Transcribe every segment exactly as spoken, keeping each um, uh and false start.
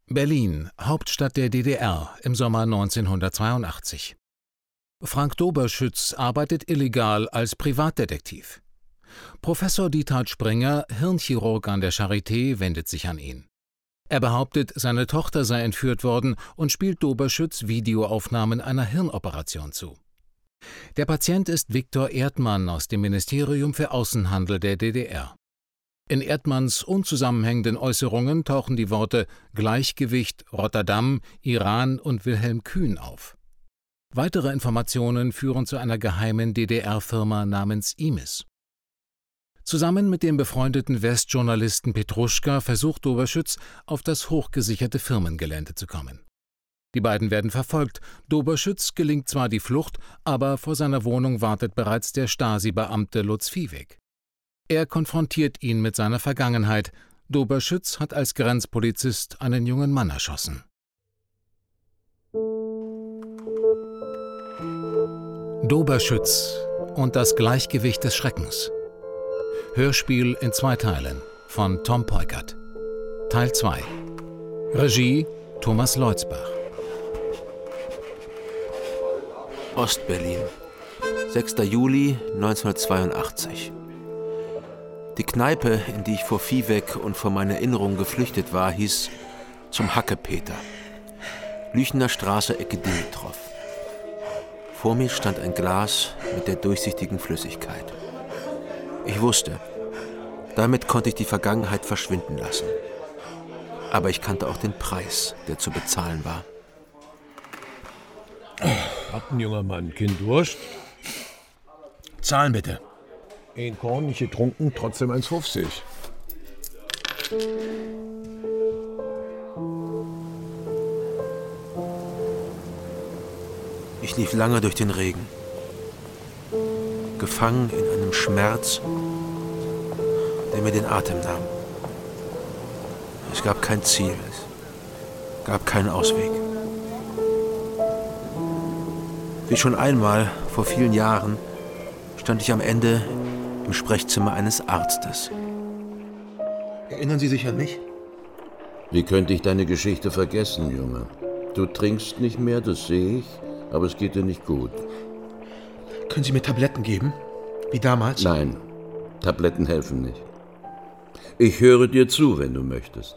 Berlin, Hauptstadt der D D R, im Sommer neunzehnhundertzweiundachtzig. Frank Doberschütz arbeitet illegal als Privatdetektiv. Professor Diethard Springer, Hirnchirurg an der Charité, wendet sich an ihn. Er behauptet, seine Tochter sei entführt worden und spielt Doberschütz Videoaufnahmen einer Hirnoperation zu. Der Patient ist Viktor Erdmann aus dem Ministerium für Außenhandel der D D R. In Erdmanns unzusammenhängenden Äußerungen tauchen die Worte Gleichgewicht, Rotterdam, Iran und Wilhelm Kühn auf. Weitere Informationen führen zu einer geheimen D D R-Firma namens I M E S. Zusammen mit dem befreundeten Westjournalisten Petruschka versucht Doberschütz, auf das hochgesicherte Firmengelände zu kommen. Die beiden werden verfolgt. Doberschütz gelingt zwar die Flucht, aber vor seiner Wohnung wartet bereits der Stasi-Beamte Lutz Viehweg. Er konfrontiert ihn mit seiner Vergangenheit. Doberschütz hat als Grenzpolizist einen jungen Mann erschossen. Doberschütz und das Gleichgewicht des Schreckens. Hörspiel in zwei Teilen von Tom Peukert. Teil zwei. Regie Thomas Leutzbach. Ostberlin, sechster Juli neunzehnhundertzweiundachtzig. Die Kneipe, in die ich vor Viehweg und vor meiner Erinnerung geflüchtet war, hieß Zum Hackepeter. Lüchener Straße, Ecke Dimitrov. Vor mir stand ein Glas mit der durchsichtigen Flüssigkeit. Ich wusste, damit konnte ich die Vergangenheit verschwinden lassen. Aber ich kannte auch den Preis, der zu bezahlen war. Hat ein junger Mann, Kind Durst? Zahlen bitte. Ein Korn nicht getrunken, trotzdem eins fünfzig. Ich lief lange durch den Regen, gefangen in einem Schmerz, der mir den Atem nahm. Es gab kein Ziel, es gab keinen Ausweg. Wie schon einmal, vor vielen Jahren, stand ich am Ende im Sprechzimmer eines Arztes. Erinnern Sie sich an mich? Wie könnte ich deine Geschichte vergessen, Junge? Du trinkst nicht mehr, das sehe ich, aber es geht dir nicht gut. Können Sie mir Tabletten geben? Wie damals? Nein, Tabletten helfen nicht. Ich höre dir zu, wenn du möchtest.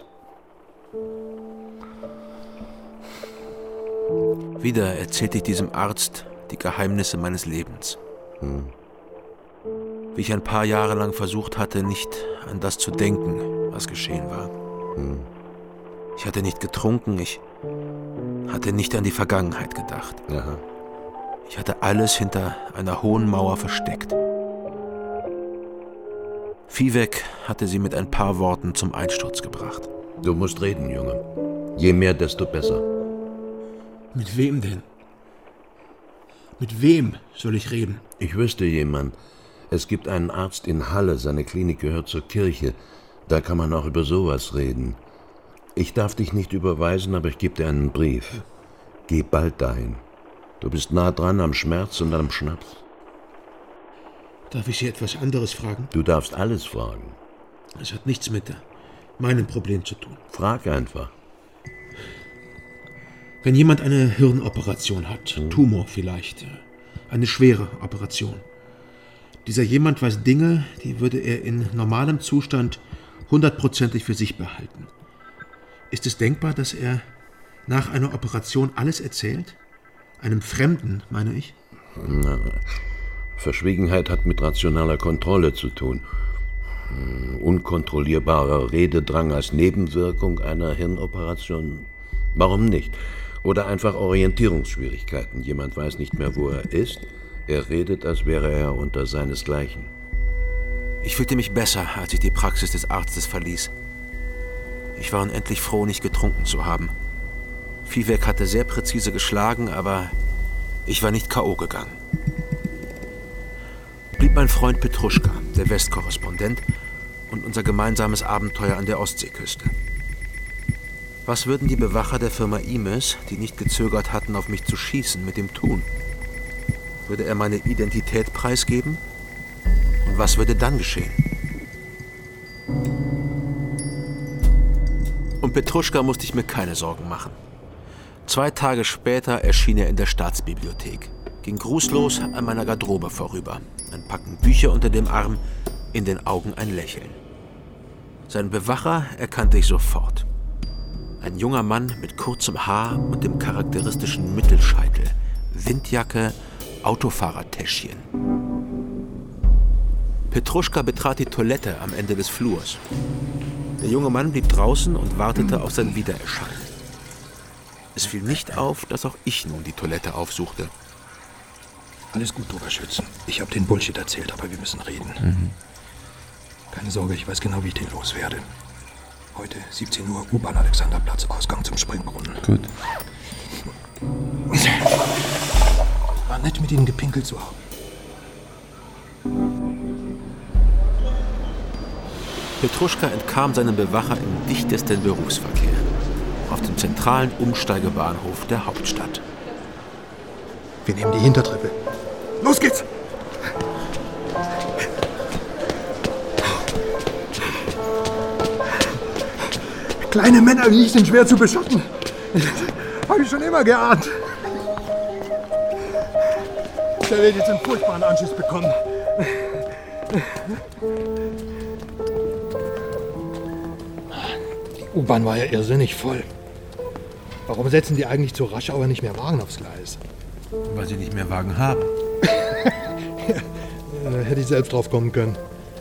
Wieder erzählte ich diesem Arzt die Geheimnisse meines Lebens. Hm. Wie ich ein paar Jahre lang versucht hatte, nicht an das zu denken, was geschehen war. Hm. Ich hatte nicht getrunken, ich hatte nicht an die Vergangenheit gedacht. Aha. Ich hatte alles hinter einer hohen Mauer versteckt. Viehweg hatte sie mit ein paar Worten zum Einsturz gebracht. Du musst reden, Junge. Je mehr, desto besser. Mit wem denn? Mit wem soll ich reden? Ich wüsste jemand. Es gibt einen Arzt in Halle, seine Klinik gehört zur Kirche. Da kann man auch über sowas reden. Ich darf dich nicht überweisen, aber ich gebe dir einen Brief. Geh bald dahin. Du bist nah dran am Schmerz und am Schnaps. Darf ich Sie etwas anderes fragen? Du darfst alles fragen. Es hat nichts mit meinem Problem zu tun. Frag einfach. Wenn jemand eine Hirnoperation hat, hm. Tumor vielleicht, eine schwere Operation. Dieser jemand weiß Dinge, die würde er in normalem Zustand hundertprozentig für sich behalten. Ist es denkbar, dass er nach einer Operation alles erzählt? Einem Fremden, meine ich? Na, Verschwiegenheit hat mit rationaler Kontrolle zu tun. Unkontrollierbarer Rededrang als Nebenwirkung einer Hirnoperation? Warum nicht? Oder einfach Orientierungsschwierigkeiten. Jemand weiß nicht mehr, wo er ist. Er redet, als wäre er unter seinesgleichen. Ich fühlte mich besser, als ich die Praxis des Arztes verließ. Ich war unendlich froh, nicht getrunken zu haben. Viehweg hatte sehr präzise geschlagen, aber ich war nicht K O gegangen. Blieb mein Freund Petruschka, der Westkorrespondent, und unser gemeinsames Abenteuer an der Ostseeküste. Was würden die Bewacher der Firma I M E S, die nicht gezögert hatten, auf mich zu schießen, mit ihm tun? Würde er meine Identität preisgeben? Und was würde dann geschehen? Um Um Petruschka musste ich mir keine Sorgen machen. Zwei Tage später erschien er in der Staatsbibliothek, ging grußlos an meiner Garderobe vorüber, ein Packen Bücher unter dem Arm, in den Augen ein Lächeln. Seinen Bewacher erkannte ich sofort. Ein junger Mann mit kurzem Haar und dem charakteristischen Mittelscheitel, Windjacke, Autofahrertäschchen. Petruschka betrat die Toilette am Ende des Flurs. Der junge Mann blieb draußen und wartete auf sein Wiedererscheinen. Es fiel nicht auf, dass auch ich nun die Toilette aufsuchte. Alles gut, Doberschütz. Ich habe den Bullshit erzählt, aber wir müssen reden. Mhm. Keine Sorge, ich weiß genau, wie ich den loswerde. Heute siebzehn Uhr, U-Bahn Alexanderplatz, Ausgang zum Springbrunnen. Gut. War nett, mit Ihnen gepinkelt zu haben. Petruschka entkam seinem Bewacher im dichtesten Berufsverkehr, auf dem zentralen Umsteigebahnhof der Hauptstadt. Wir nehmen die Hintertreppe. Los geht's! Kleine Männer wie ich sind schwer zu beschatten. Habe ich schon immer geahnt. Der wird jetzt einen furchtbaren Anschiss bekommen. Die U-Bahn war ja irrsinnig voll. Warum setzen die eigentlich zu Raschauer nicht mehr Wagen aufs Gleis? Weil sie nicht mehr Wagen haben. Da hätte ich selbst drauf kommen können.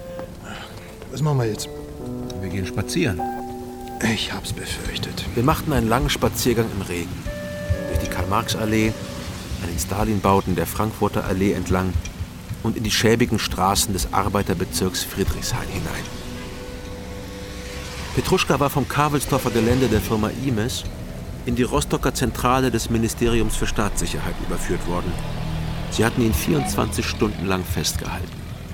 Was machen wir jetzt? Wir gehen spazieren. Ich hab's befürchtet. Wir machten einen langen Spaziergang im Regen. Durch die Karl-Marx-Allee, an den Stalin-Bauten der Frankfurter Allee entlang und in die schäbigen Straßen des Arbeiterbezirks Friedrichshain hinein. Petruschka war vom Kavelsdorfer Gelände der Firma Imes in die Rostocker Zentrale des Ministeriums für Staatssicherheit überführt worden. Sie hatten ihn vierundzwanzig Stunden lang festgehalten.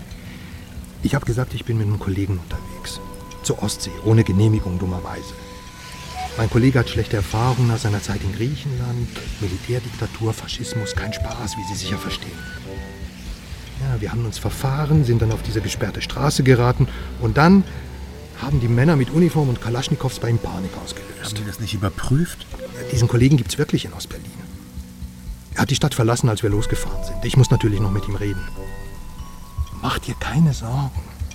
Ich habe gesagt, ich bin mit einem Kollegen unterwegs. Zur Ostsee, ohne Genehmigung, dummerweise. Mein Kollege hat schlechte Erfahrungen nach seiner Zeit in Griechenland. Militärdiktatur, Faschismus, kein Spaß, wie Sie sicher verstehen. Ja, wir haben uns verfahren, sind dann auf diese gesperrte Straße geraten und dann haben die Männer mit Uniform und Kalaschnikows bei ihm Panik ausgelöst. Haben Sie das nicht überprüft? Diesen Kollegen gibt's wirklich in Ostberlin. Er hat die Stadt verlassen, als wir losgefahren sind. Ich muss natürlich noch mit ihm reden. Mach dir keine Sorgen.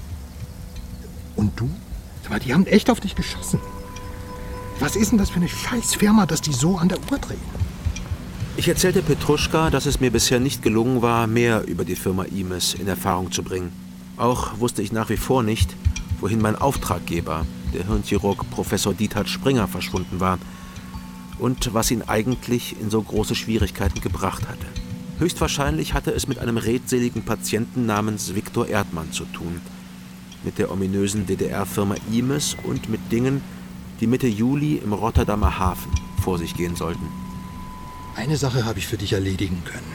Und du? Aber die haben echt auf dich geschossen. Was ist denn das für eine Scheißfirma, dass die so an der Uhr drehen? Ich erzählte Petruschka, dass es mir bisher nicht gelungen war, mehr über die Firma Imes in Erfahrung zu bringen. Auch wusste ich nach wie vor nicht, wohin mein Auftraggeber, der Hirnchirurg Professor Diethard Springer, verschwunden war und was ihn eigentlich in so große Schwierigkeiten gebracht hatte. Höchstwahrscheinlich hatte es mit einem redseligen Patienten namens Viktor Erdmann zu tun, mit der ominösen D D R-Firma Imes und mit Dingen, die Mitte Juli im Rotterdamer Hafen vor sich gehen sollten. Eine Sache habe ich für dich erledigen können.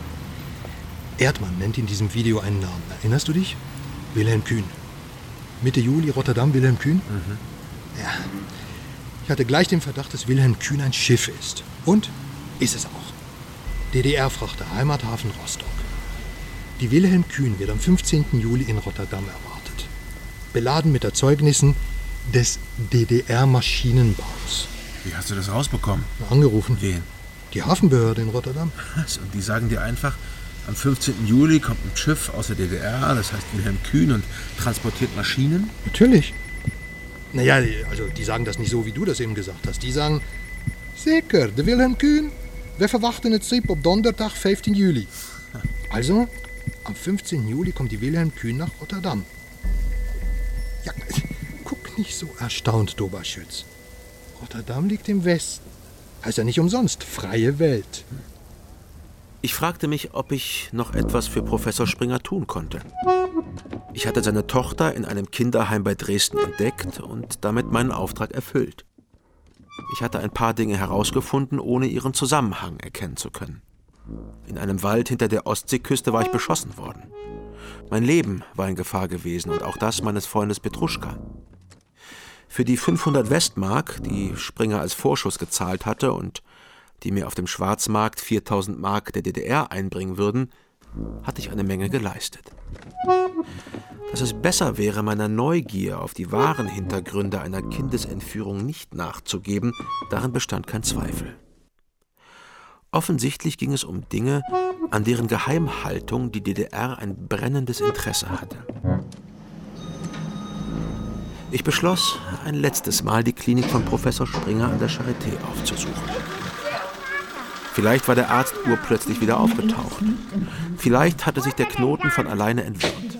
Erdmann nennt in diesem Video einen Namen. Erinnerst du dich? Wilhelm Kühn. Mitte Juli, Rotterdam, Wilhelm Kühn? Mhm. Ja. Ich hatte gleich den Verdacht, dass Wilhelm Kühn ein Schiff ist. Und ist es auch. D D R-Frachter, Heimathafen Rostock. Die Wilhelm Kühn wird am fünfzehnten Juli in Rotterdam erwartet. Beladen mit Erzeugnissen des D D R-Maschinenbaus. Wie hast du das rausbekommen? Angerufen. Wen? Die Hafenbehörde in Rotterdam. Was? Und die sagen dir einfach, am fünfzehnten Juli kommt ein Schiff aus der D D R, das heißt Wilhelm Kühn, und transportiert Maschinen? Natürlich. Naja, also die sagen das nicht so, wie du das eben gesagt hast. Die sagen, zeker, de Wilhelm Kühn, wir verwachten het schip op donderdag, vijftiende Juli. Also, am fünfzehnten Juli kommt die Wilhelm Kühn nach Rotterdam. Ja, guck nicht so erstaunt, Doberschütz. Rotterdam liegt im Westen. Heißt ja nicht umsonst, freie Welt. Ich fragte mich, ob ich noch etwas für Professor Springer tun konnte. Ich hatte seine Tochter in einem Kinderheim bei Dresden entdeckt und damit meinen Auftrag erfüllt. Ich hatte ein paar Dinge herausgefunden, ohne ihren Zusammenhang erkennen zu können. In einem Wald hinter der Ostseeküste war ich beschossen worden. Mein Leben war in Gefahr gewesen und auch das meines Freundes Petruschka. Für die fünfhundert Westmark, die Springer als Vorschuss gezahlt hatte und die mir auf dem Schwarzmarkt viertausend Mark der D D R einbringen würden, hatte ich eine Menge geleistet. Dass es besser wäre, meiner Neugier auf die wahren Hintergründe einer Kindesentführung nicht nachzugeben, darin bestand kein Zweifel. Offensichtlich ging es um Dinge, an deren Geheimhaltung die D D R ein brennendes Interesse hatte. Ich beschloss, ein letztes Mal die Klinik von Professor Springer an der Charité aufzusuchen. Vielleicht war der Arzt urplötzlich wieder aufgetaucht. Vielleicht hatte sich der Knoten von alleine entwirrt.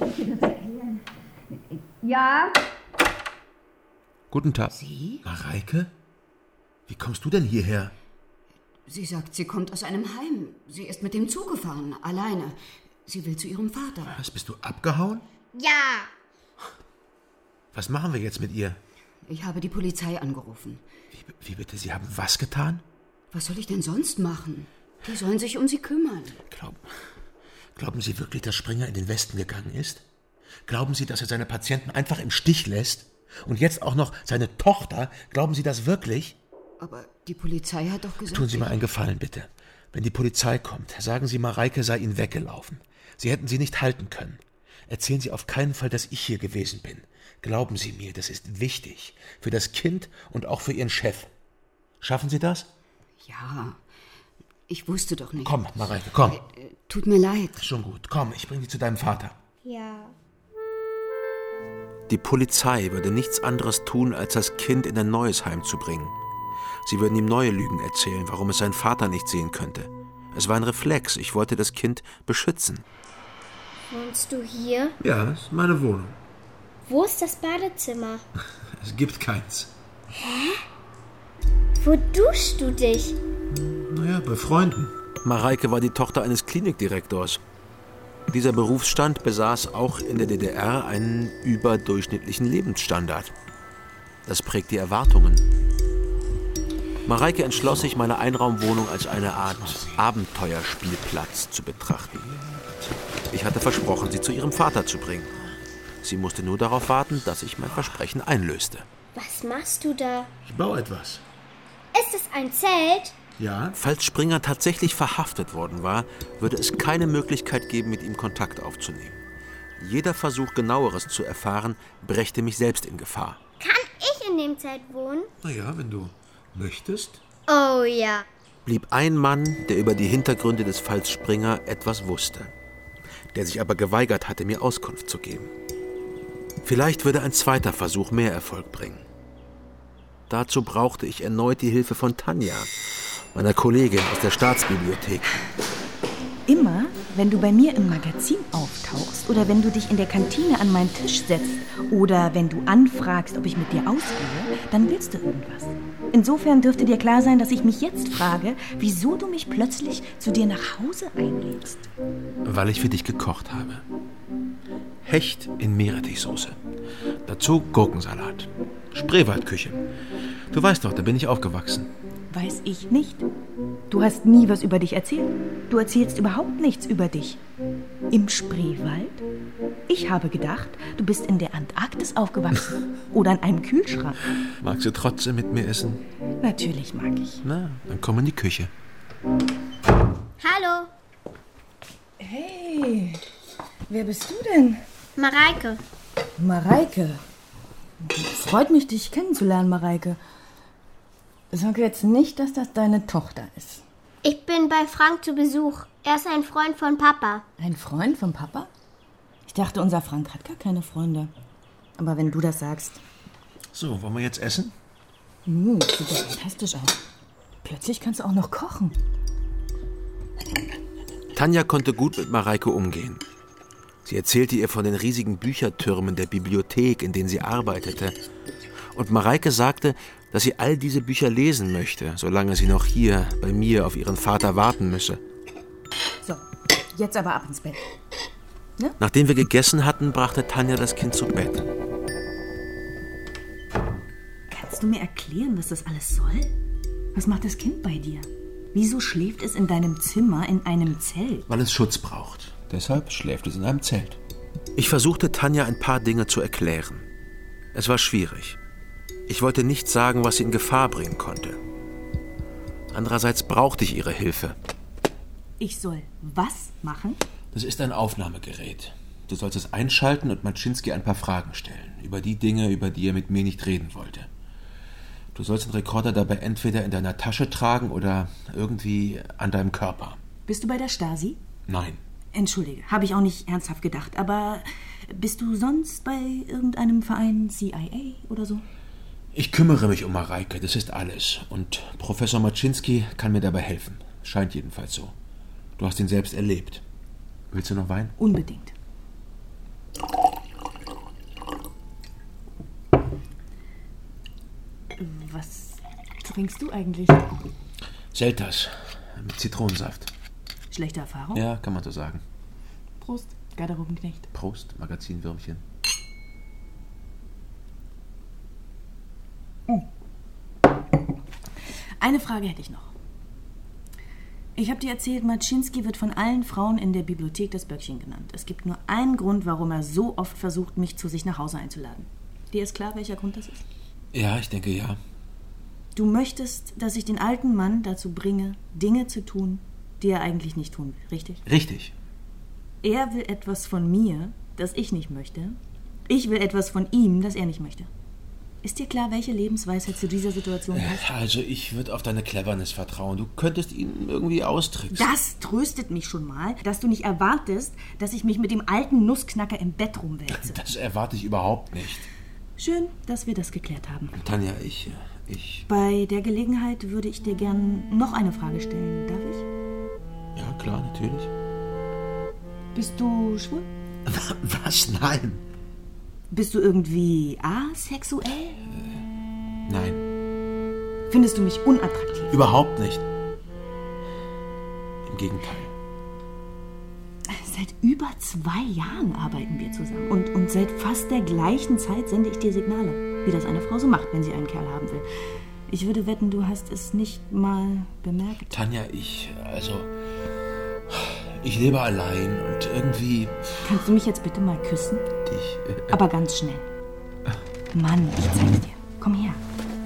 Ja? Guten Tag. Sie? Mareike? Wie kommst du denn hierher? Sie sagt, sie kommt aus einem Heim. Sie ist mit dem Zug gefahren, alleine. Sie will zu ihrem Vater. Was, bist du abgehauen? Ja. Was machen wir jetzt mit ihr? Ich habe die Polizei angerufen. Wie, wie bitte, Sie haben was getan? Was soll ich denn sonst machen? Die sollen sich um sie kümmern. Glauben, glauben Sie wirklich, dass Springer in den Westen gegangen ist? Glauben Sie, dass er seine Patienten einfach im Stich lässt? Und jetzt auch noch seine Tochter? Glauben Sie das wirklich? Aber die Polizei hat doch gesagt... Tun Sie mal einen Gefallen, bitte. Wenn die Polizei kommt, sagen Sie, Mareike sei Ihnen weggelaufen. Sie hätten sie nicht halten können. Erzählen Sie auf keinen Fall, dass ich hier gewesen bin. Glauben Sie mir, das ist wichtig. Für das Kind und auch für Ihren Chef. Schaffen Sie das? Ja, ich wusste doch nicht. Komm, Mareike, komm. Äh, tut mir leid. Schon gut, komm, ich bring dich zu deinem Vater. Ja. Die Polizei würde nichts anderes tun, als das Kind in ein neues Heim zu bringen. Sie würden ihm neue Lügen erzählen, warum es seinen Vater nicht sehen könnte. Es war ein Reflex, ich wollte das Kind beschützen. Wohnst du hier? Ja, das ist meine Wohnung. Wo ist das Badezimmer? Es gibt keins. Hä? Wo duschst du dich? Naja, bei Freunden. Mareike war die Tochter eines Klinikdirektors. Dieser Berufsstand besaß auch in der D D R einen überdurchschnittlichen Lebensstandard. Das prägt die Erwartungen. Mareike entschloss sich, meine Einraumwohnung als eine Art Abenteuerspielplatz zu betrachten. Ich hatte versprochen, sie zu ihrem Vater zu bringen. Sie musste nur darauf warten, dass ich mein Versprechen einlöste. Was machst du da? Ich baue etwas. Ist es ein Zelt? Ja? Falls Springer tatsächlich verhaftet worden war, würde es keine Möglichkeit geben, mit ihm Kontakt aufzunehmen. Jeder Versuch, Genaueres zu erfahren, brächte mich selbst in Gefahr. Kann ich in dem Zelt wohnen? Naja, wenn du möchtest. Oh ja. Blieb ein Mann, der über die Hintergründe des Falls Springer etwas wusste, der sich aber geweigert hatte, mir Auskunft zu geben. Vielleicht würde ein zweiter Versuch mehr Erfolg bringen. Dazu brauchte ich erneut die Hilfe von Tanja, meiner Kollegin aus der Staatsbibliothek. Immer, wenn du bei mir im Magazin auftauchst oder wenn du dich in der Kantine an meinen Tisch setzt oder wenn du anfragst, ob ich mit dir ausgehe, dann willst du irgendwas. Insofern dürfte dir klar sein, dass ich mich jetzt frage, wieso du mich plötzlich zu dir nach Hause einlädst. Weil ich für dich gekocht habe. Hecht in Meerrettichsoße. Dazu Gurkensalat. Spreewaldküche. Du weißt doch, da bin ich aufgewachsen. Weiß ich nicht. Du hast nie was über dich erzählt. Du erzählst überhaupt nichts über dich. Im Spreewald? Ich habe gedacht, du bist in der Antarktis aufgewachsen. Oder an einem Kühlschrank. Magst du trotzdem mit mir essen? Natürlich mag ich. Na, dann komm in die Küche. Hallo, Hey, wer bist du denn? Mareike. Mareike. Freut mich, dich kennenzulernen, Mareike. Sag jetzt nicht, dass das deine Tochter ist. Ich bin bei Frank zu Besuch. Er ist ein Freund von Papa. Ein Freund von Papa? Ich dachte, unser Frank hat gar keine Freunde. Aber wenn du das sagst... So, wollen wir jetzt essen? Uh, sieht ja fantastisch aus. Plötzlich kannst du auch noch kochen. Tanja konnte gut mit Mareike umgehen. Sie erzählte ihr von den riesigen Büchertürmen der Bibliothek, in denen sie arbeitete. Und Mareike sagte, dass sie all diese Bücher lesen möchte, solange sie noch hier bei mir auf ihren Vater warten müsse. So, jetzt aber ab ins Bett. Ne? Nachdem wir gegessen hatten, brachte Tanja das Kind zu Bett. Kannst du mir erklären, was das alles soll? Was macht das Kind bei dir? Wieso schläft es in deinem Zimmer in einem Zelt? Weil es Schutz braucht. Deshalb schläft es in einem Zelt. Ich versuchte Tanja ein paar Dinge zu erklären. Es war schwierig. Ich wollte nicht sagen, was sie in Gefahr bringen konnte. Andererseits brauchte ich ihre Hilfe. Ich soll was machen? Das ist ein Aufnahmegerät. Du sollst es einschalten und Maczynski ein paar Fragen stellen. Über die Dinge, über die er mit mir nicht reden wollte. Du sollst den Rekorder dabei entweder in deiner Tasche tragen oder irgendwie an deinem Körper. Bist du bei der Stasi? Nein. Entschuldige, habe ich auch nicht ernsthaft gedacht. Aber bist du sonst bei irgendeinem Verein C I A oder so? Ich kümmere mich um Mareike, das ist alles. Und Professor Maczynski kann mir dabei helfen. Scheint jedenfalls so. Du hast ihn selbst erlebt. Willst du noch Wein? Unbedingt. Was trinkst du eigentlich? Selters mit Zitronensaft. Schlechte Erfahrung? Ja, kann man so sagen. Prost, Garderobenknecht. Prost, Magazinwürmchen. Eine Frage hätte ich noch. Ich habe dir erzählt, Maczynski wird von allen Frauen in der Bibliothek das Böckchen genannt. Es gibt nur einen Grund, warum er so oft versucht, mich zu sich nach Hause einzuladen. Dir ist klar, welcher Grund das ist? Ja, ich denke ja. Du möchtest, dass ich den alten Mann dazu bringe, Dinge zu tun, die er eigentlich nicht tun will, richtig? Richtig. Er will etwas von mir, das ich nicht möchte. Ich will etwas von ihm, das er nicht möchte. Ist dir klar, welche Lebensweisheit zu dieser Situation passt? Also ich würde auf deine Cleverness vertrauen. Du könntest ihn irgendwie austricksen. Das tröstet mich schon mal, dass du nicht erwartest, dass ich mich mit dem alten Nussknacker im Bett rumwälze. Das erwarte ich überhaupt nicht. Schön, dass wir das geklärt haben. Tanja, ich... ich... Bei der Gelegenheit würde ich dir gern noch eine Frage stellen. Darf ich? Ja, klar, natürlich. Bist du schwul? Was? Nein. Bist du irgendwie asexuell? Äh, nein. Findest du mich unattraktiv? Überhaupt nicht. Im Gegenteil. Seit über zwei Jahren arbeiten wir zusammen. Und, und seit fast der gleichen Zeit sende ich dir Signale, wie das eine Frau so macht, wenn sie einen Kerl haben will. Ich würde wetten, du hast es nicht mal bemerkt. Tanja, ich, also... Ich lebe allein und irgendwie... Kannst du mich jetzt bitte mal küssen? Dich... Äh, Aber ganz schnell. Mann, ich zeig's dir. Komm her.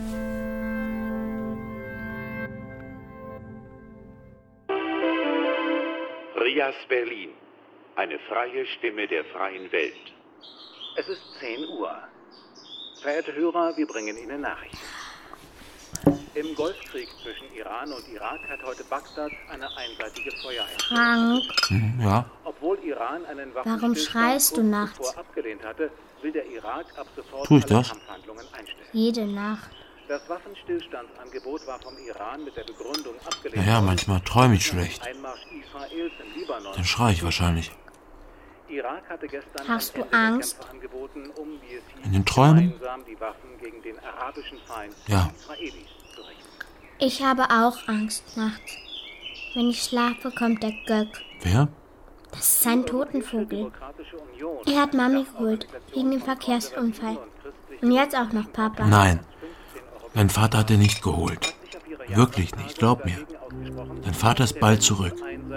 Rias Berlin. Eine freie Stimme der freien Welt. Es ist zehn Uhr. Verehrte Hörer, wir bringen Ihnen Nachrichten. Im Golfkrieg zwischen Iran und Irak hat heute Bagdad eine einseitige Feuererklärung. Frank. Ja? Obwohl Iran einen Warum schreist du nachts? abgelehnt hatte, will der Irak ab sofort Tu ich alle das? Kampfhandlungen einstellen. Jede Nacht. Das Waffenstillstandsangebot war vom Iran mit der Begründung abgelehnt. Naja, manchmal träume ich schlecht. Einmarsch Israels im Libanon. Dann schreie ich wahrscheinlich. Irak hatte gestern Hast ein du Ende der Angst? Kämpfe angeboten, um, wie es hieß, In den Träumen? gemeinsam die Waffen gegen den arabischen Feind Ja. Israelis zu richten. Ich habe auch Angst nachts. Wenn ich schlafe, kommt der Göck. Wer? Das ist ein Totenvogel. Er hat Mami geholt, wegen dem Verkehrsunfall. Und jetzt auch noch Papa. Nein. Mein Vater hat ihn nicht geholt. Wirklich nicht, glaub mir. Dein Vater ist bald zurück.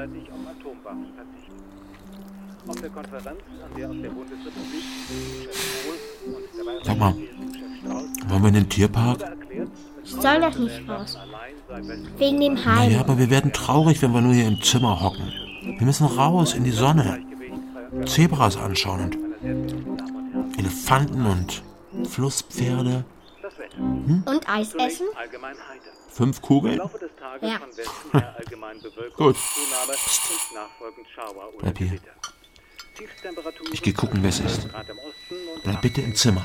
Sag mal, wollen wir in den Tierpark? Ich soll doch nicht raus. Wegen dem Heim. Naja, aber wir werden traurig, wenn wir nur hier im Zimmer hocken. Wir müssen raus in die Sonne. Zebras anschauen und Elefanten und Flusspferde. Hm? Und Eis essen? Fünf Kugeln? Ja. Gut. Bleib hier. Ich geh gucken, wer es ist. Bleib bitte im Zimmer.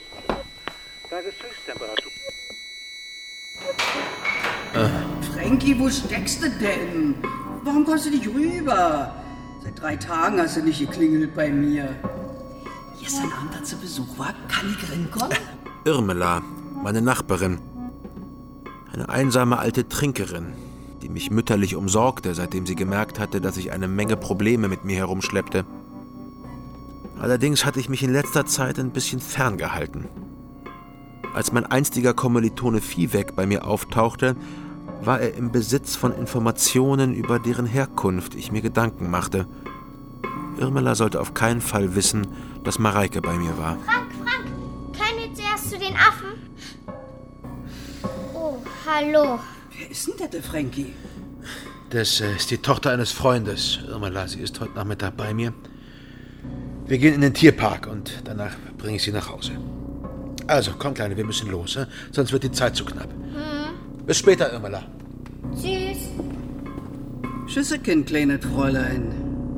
Äh. Frankie, wo steckst du denn? Warum kommst du nicht rüber? Seit drei Tagen hast du nicht geklingelt bei mir. Gestern Abend, als du Besuch war, kann ich reinkommen? Irmela, meine Nachbarin. Eine einsame alte Trinkerin, die mich mütterlich umsorgte, seitdem sie gemerkt hatte, dass ich eine Menge Probleme mit mir herumschleppte. Allerdings hatte ich mich in letzter Zeit ein bisschen ferngehalten. Als mein einstiger Kommilitone Viehweg bei mir auftauchte, war er im Besitz von Informationen, über deren Herkunft ich mir Gedanken machte. Irmela sollte auf keinen Fall wissen, dass Mareike bei mir war. Frank, Frank, keine zuerst zu den Affen. Oh, hallo. Wer ist denn der, der Frankie? Das äh, ist die Tochter eines Freundes. Irmela, sie ist heute Nachmittag bei mir. Wir gehen in den Tierpark und danach bringe ich sie nach Hause. Also, komm, Kleine, wir müssen los, äh? Sonst wird die Zeit zu knapp. Hm. Bis später, Irmela. Tschüss. Tschüssechen, kleines Fräulein.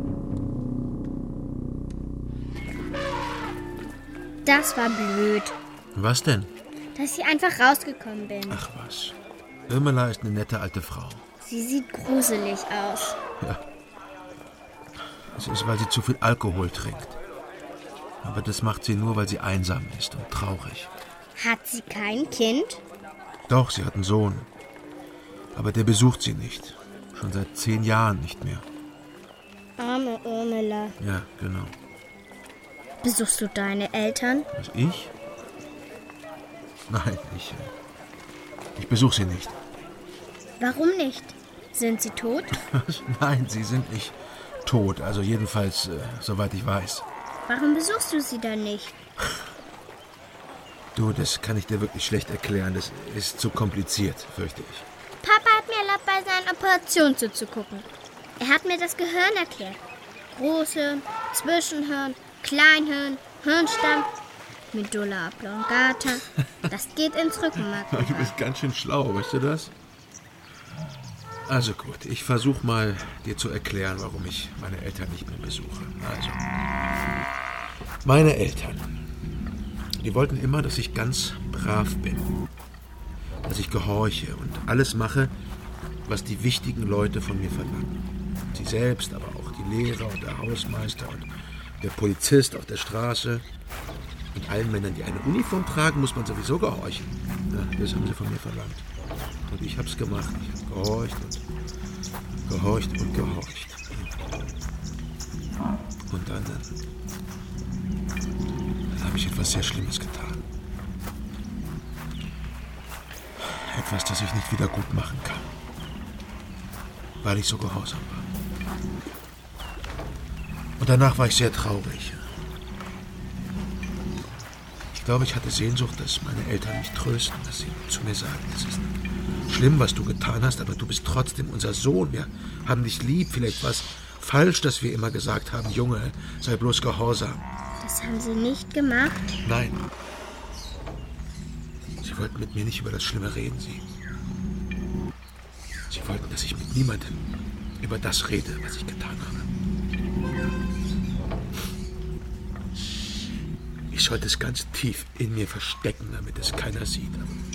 Das war blöd, Was denn? dass ich einfach rausgekommen bin. Ach was. Irmela ist eine nette alte Frau. Sie sieht gruselig aus. Ja. Es ist, weil sie zu viel Alkohol trinkt. Aber das macht sie nur, weil sie einsam ist und traurig. Hat sie kein Kind? Doch, sie hat einen Sohn. Aber der besucht sie nicht. Schon seit zehn Jahren nicht mehr. Arme Irmela. Ja, genau. Besuchst du deine Eltern? Was, ich? Nein, ich... äh, Ich besuche sie nicht. Warum nicht? Sind sie tot? Nein, sie sind nicht tot. Also jedenfalls, äh, soweit ich weiß. Warum besuchst du sie dann nicht? Du, das kann ich dir wirklich schlecht erklären. Das ist zu kompliziert, fürchte ich. Papa hat mir erlaubt, bei seinen Operationen zuzugucken. Er hat mir das Gehirn erklärt. Große, Zwischenhirn, Kleinhirn, Hirnstamm, Medulla oblongata. Das geht ins Rückenmark. Du bist ganz schön schlau, weißt du das? Also gut, ich versuche mal, dir zu erklären, warum ich meine Eltern nicht mehr besuche. Also, meine Eltern, die wollten immer, dass ich ganz brav bin. Dass ich gehorche und alles mache, was die wichtigen Leute von mir verlangen. Sie selbst, aber auch die Lehrer und der Hausmeister und der Polizist auf der Straße. Und allen Männern, die eine Uniform tragen, muss man sowieso gehorchen. Ja, das haben sie von mir verlangt. Und ich hab's gemacht. Ich hab gehorcht und gehorcht und gehorcht. Und dann, dann, dann habe ich etwas sehr Schlimmes getan. Etwas, das ich nicht wieder gut machen kann. Weil ich so gehorsam war. Und danach war ich sehr traurig. Ich glaube, ich hatte Sehnsucht, dass meine Eltern mich trösten, dass sie zu mir sagen, es ist schlimm, was du getan hast, aber du bist trotzdem unser Sohn. Wir haben dich lieb. Vielleicht war es falsch, dass wir immer gesagt haben, Junge, sei bloß gehorsam. Das haben sie nicht gemacht? Nein. Sie wollten mit mir nicht über das Schlimme reden. Sie, sie wollten, dass ich mit niemandem über das rede, was ich getan habe. Ich sollte es ganz tief in mir verstecken, damit es keiner sieht.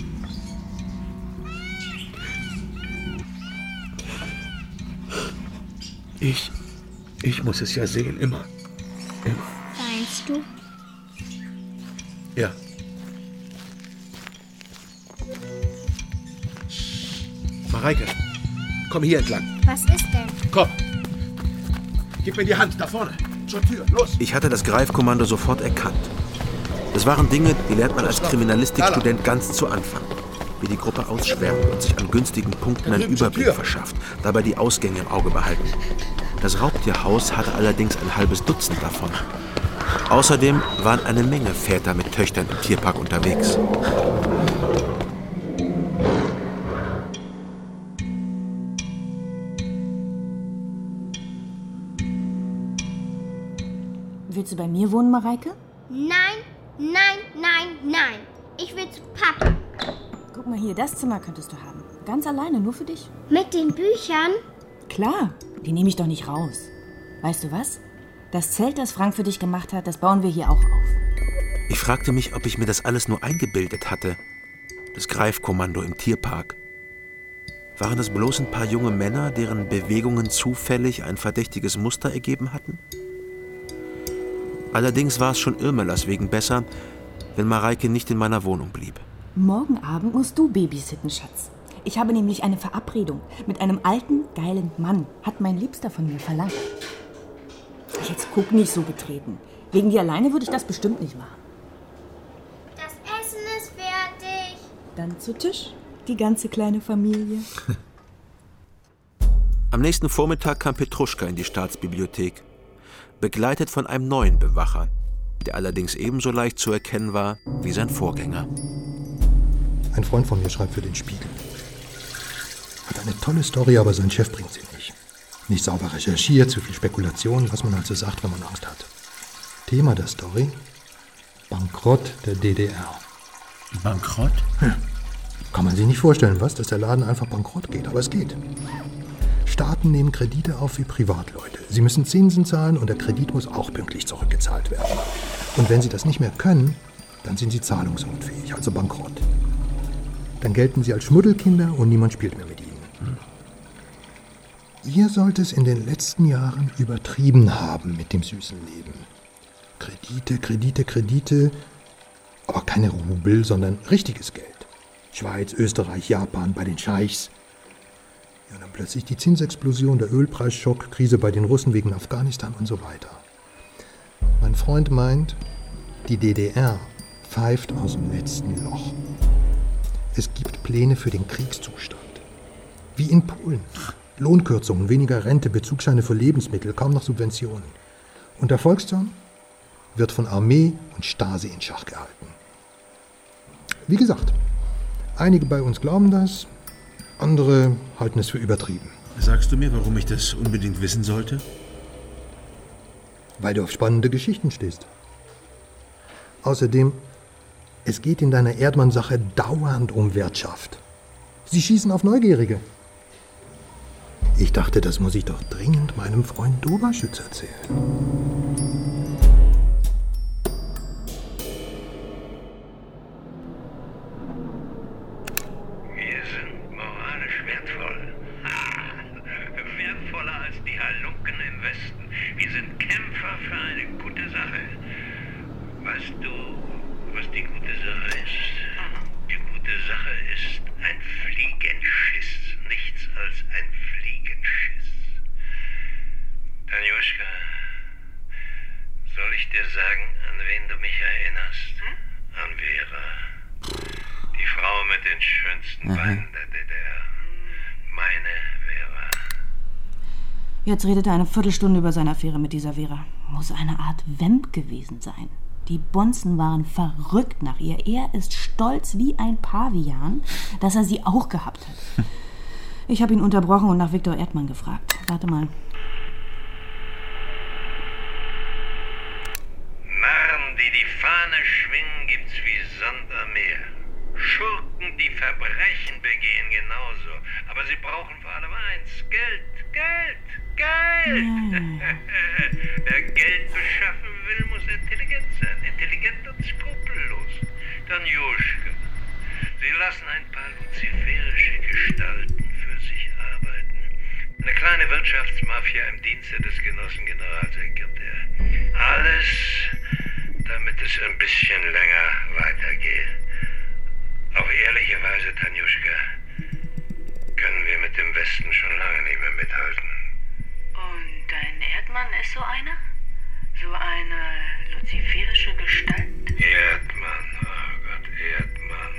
Ich, ich muss es ja sehen, immer. Immer. Weinst du? Ja. Mareike, komm hier entlang. Was ist denn? Komm. Gib mir die Hand, da vorne. Zur Tür, los. Ich hatte das Greifkommando sofort erkannt. Das waren Dinge, die lernt man als Kriminalistikstudent ganz zu Anfang. Wie die Gruppe ausschwärmt und sich an günstigen Punkten einen Überblick verschafft, dabei die Ausgänge im Auge behalten. Das Raubtierhaus hatte allerdings ein halbes Dutzend davon. Außerdem waren eine Menge Väter mit Töchtern im Tierpark unterwegs. Willst du bei mir wohnen, Mareike? Nein, nein, nein, nein. Ich will zu Papa. Guck mal hier, das Zimmer könntest du haben. Ganz alleine, nur für dich. Mit den Büchern? Klar, die nehme ich doch nicht raus. Weißt du was? Das Zelt, das Frank für dich gemacht hat, das bauen wir hier auch auf. Ich fragte mich, ob ich mir das alles nur eingebildet hatte. Das Greifkommando im Tierpark. Waren das bloß ein paar junge Männer, deren Bewegungen zufällig ein verdächtiges Muster ergeben hatten? Allerdings war es schon Irmelas wegen besser, wenn Mareike nicht in meiner Wohnung blieb. Morgen Abend musst du babysitten, Schatz. Ich habe nämlich eine Verabredung mit einem alten, geilen Mann, hat mein Liebster von mir verlangt. Jetzt guck nicht so betreten. Wegen dir alleine würde ich das bestimmt nicht machen. Das Essen ist fertig. Dann zu Tisch, die ganze kleine Familie. Am nächsten Vormittag kam Petruschka in die Staatsbibliothek, begleitet von einem neuen Bewacher, der allerdings ebenso leicht zu erkennen war wie sein Vorgänger. Ein Freund von mir schreibt für den Spiegel. Hat eine tolle Story, aber sein Chef bringt sie nicht. Nicht sauber recherchiert, zu viel Spekulation, was man halt so sagt, wenn man Angst hat. Thema der Story: Bankrott der D D R. Bankrott? Ja. Kann man sich nicht vorstellen, was? Dass der Laden einfach bankrott geht, aber es geht. Staaten nehmen Kredite auf wie Privatleute. Sie müssen Zinsen zahlen und der Kredit muss auch pünktlich zurückgezahlt werden. Und wenn sie das nicht mehr können, dann sind sie zahlungsunfähig, also bankrott. Dann gelten sie als Schmuddelkinder und niemand spielt mehr mit ihnen. Hm. Ihr sollt es in den letzten Jahren übertrieben haben mit dem süßen Leben. Kredite, Kredite, Kredite, aber keine Rubel, sondern richtiges Geld. Schweiz, Österreich, Japan, bei den Scheichs. Ja, dann plötzlich die Zinsexplosion, der Ölpreisschock, Krise bei den Russen wegen Afghanistan und so weiter. Mein Freund meint, die D D R pfeift aus dem letzten Loch. Es gibt Pläne für den Kriegszustand. Wie in Polen. Lohnkürzungen, weniger Rente, Bezugsscheine für Lebensmittel, kaum noch Subventionen. Und der Volkszorn wird von Armee und Stasi in Schach gehalten. Wie gesagt, einige bei uns glauben das, andere halten es für übertrieben. Sagst du mir, warum ich das unbedingt wissen sollte? Weil du auf spannende Geschichten stehst. Außerdem, es geht in deiner Erdmann-Sache dauernd um Wirtschaft. Sie schießen auf Neugierige. Ich dachte, das muss ich doch dringend meinem Freund Doberschütz erzählen. Wir sind moralisch wertvoll. Wertvoller als die Halunken im Westen. Wir sind Kämpfer für eine gute Sache. Weißt du, was die gute Sache ist? Die gute Sache ist ein Fliegenschiss. Nichts als ein Fliegenschiss. Tanjuschka, soll ich dir sagen, an wen du mich erinnerst? Hm? An Vera. Die Frau mit den schönsten mhm. Beinen der D D R. Meine Vera. Jetzt redet er eine Viertelstunde über seine Affäre mit dieser Vera. Muss eine Art Vamp gewesen sein. Die Bonzen waren verrückt nach ihr. Er ist stolz wie ein Pavian, dass er sie auch gehabt hat. Ich habe ihn unterbrochen und nach Viktor Erdmann gefragt. Warte mal. Narren, die die Fahne schwingen, gibt's wie Sand am Meer. Schurken, die Verbrechen begehen, genauso. Aber sie brauchen vor allem eins: Geld, Geld, Geld. Ja. Wer Geld beschaffen will, muss intelligent sein. Intelligent und skrupellos. Tanjuschka, sie lassen ein paar luziferische Gestalten für sich arbeiten. Eine kleine Wirtschaftsmafia im Dienste des Genossen Generalsekretär. Alles, damit es ein bisschen länger weitergeht. Auf ehrliche Weise, Tanjuschka, können wir mit dem Westen schon lange nicht mehr mithalten. Und dein Erdmann ist so einer? So eine luziferische Gestalt? Erdmann, oh Gott, Erdmann.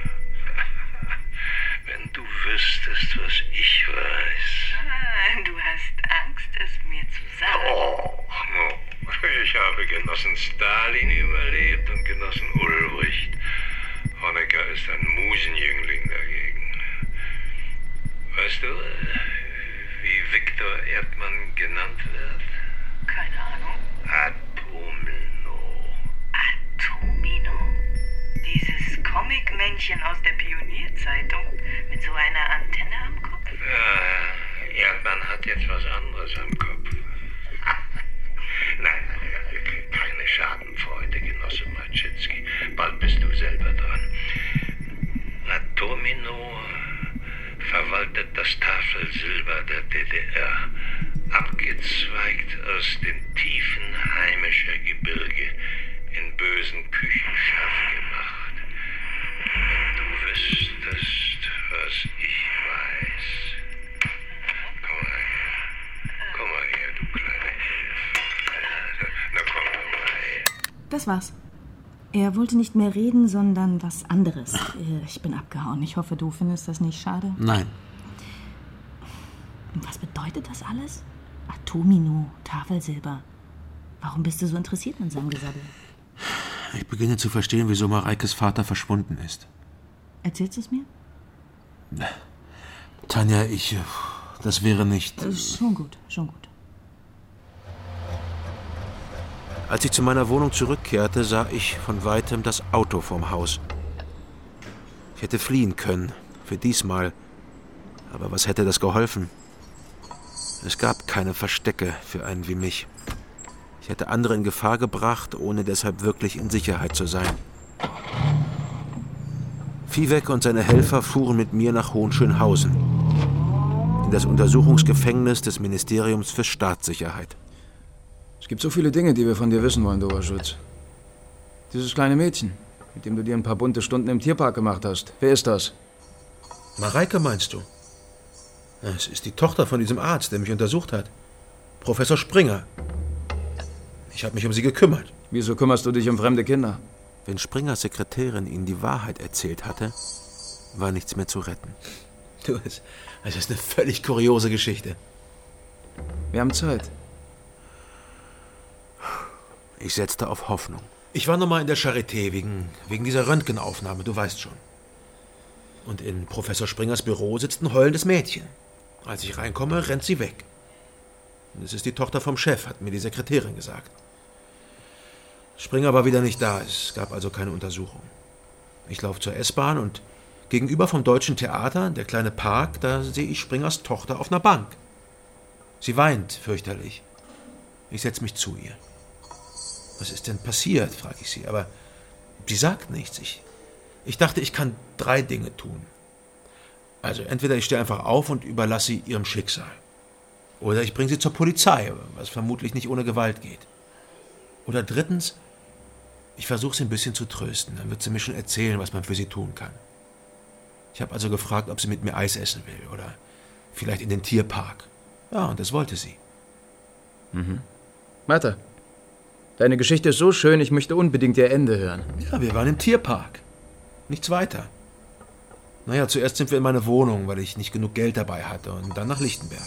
Wenn du wüsstest, was ich weiß. Ah, du hast Angst, es mir zu sagen. Oh, no. Ich habe Genossen Stalin überlebt und Genossen Ulbricht. Honecker ist ein Musenjüngling dagegen. Weißt du, wie Viktor Erdmann genannt wird? Keine Ahnung. Atomino. Atomino? Dieses Comic-Männchen aus der Pionierzeitung mit so einer Antenne am Kopf? Ja, Erdmann hat jetzt was anderes am Kopf. Nein, keine Schadenfreude, Genosse Malczycki. Bald bist du selber dran. Atomino verwaltet das Tafelsilber der D D R, abgezweigt aus den Tiefen heimischer Gebirge, in bösen Küchen scharf gemacht. Wenn du wüsstest, was ich weiß. Komm mal her. Komm mal her, du kleine Hilfe. Na komm doch mal her. Das war's. Er wollte nicht mehr reden, sondern was anderes. Ich bin abgehauen. Ich hoffe, du findest das nicht schade? Nein. Was bedeutet das alles? Atomino, Tafelsilber. Warum bist du so interessiert an seinem Gesabbel? Ich beginne zu verstehen, wieso Mareikes Vater verschwunden ist. Erzählst du es mir? Tanja, ich... Das wäre nicht... Schon gut, schon gut. Als ich zu meiner Wohnung zurückkehrte, sah ich von weitem das Auto vorm Haus. Ich hätte fliehen können, für diesmal. Aber was hätte das geholfen? Es gab keine Verstecke für einen wie mich. Ich hätte andere in Gefahr gebracht, ohne deshalb wirklich in Sicherheit zu sein. Viehweg und seine Helfer fuhren mit mir nach Hohenschönhausen, in das Untersuchungsgefängnis des Ministeriums für Staatssicherheit. Es gibt so viele Dinge, die wir von dir wissen wollen, Doberschütz. Dieses kleine Mädchen, mit dem du dir ein paar bunte Stunden im Tierpark gemacht hast. Wer ist das? Mareike, meinst du? Es ist die Tochter von diesem Arzt, der mich untersucht hat. Professor Springer. Ich habe mich um sie gekümmert. Wieso kümmerst du dich um fremde Kinder? Wenn Springers Sekretärin ihnen die Wahrheit erzählt hatte, war nichts mehr zu retten. Du, es ist eine völlig kuriose Geschichte. Wir haben Zeit. Ich setzte auf Hoffnung. Ich war noch mal in der Charité wegen, wegen dieser Röntgenaufnahme, du weißt schon. Und in Professor Springers Büro sitzt ein heulendes Mädchen. Als ich reinkomme, rennt sie weg. Und es ist die Tochter vom Chef, hat mir die Sekretärin gesagt. Springer war wieder nicht da, es gab also keine Untersuchung. Ich laufe zur S-Bahn und gegenüber vom Deutschen Theater, der kleine Park, da sehe ich Springers Tochter auf einer Bank. Sie weint fürchterlich. Ich setze mich zu ihr. Was ist denn passiert, frage ich sie, aber sie sagt nichts. Ich, ich dachte, ich kann drei Dinge tun. Also entweder ich stehe einfach auf und überlasse sie ihrem Schicksal. Oder ich bringe sie zur Polizei, was vermutlich nicht ohne Gewalt geht. Oder drittens, ich versuche sie ein bisschen zu trösten. Dann wird sie mir schon erzählen, was man für sie tun kann. Ich habe also gefragt, ob sie mit mir Eis essen will oder vielleicht in den Tierpark. Ja, und das wollte sie. Mhm. Warte. Deine Geschichte ist so schön, ich möchte unbedingt ihr Ende hören. Ja, wir waren im Tierpark. Nichts weiter. Naja, zuerst sind wir in meine Wohnung, weil ich nicht genug Geld dabei hatte, und dann nach Lichtenberg.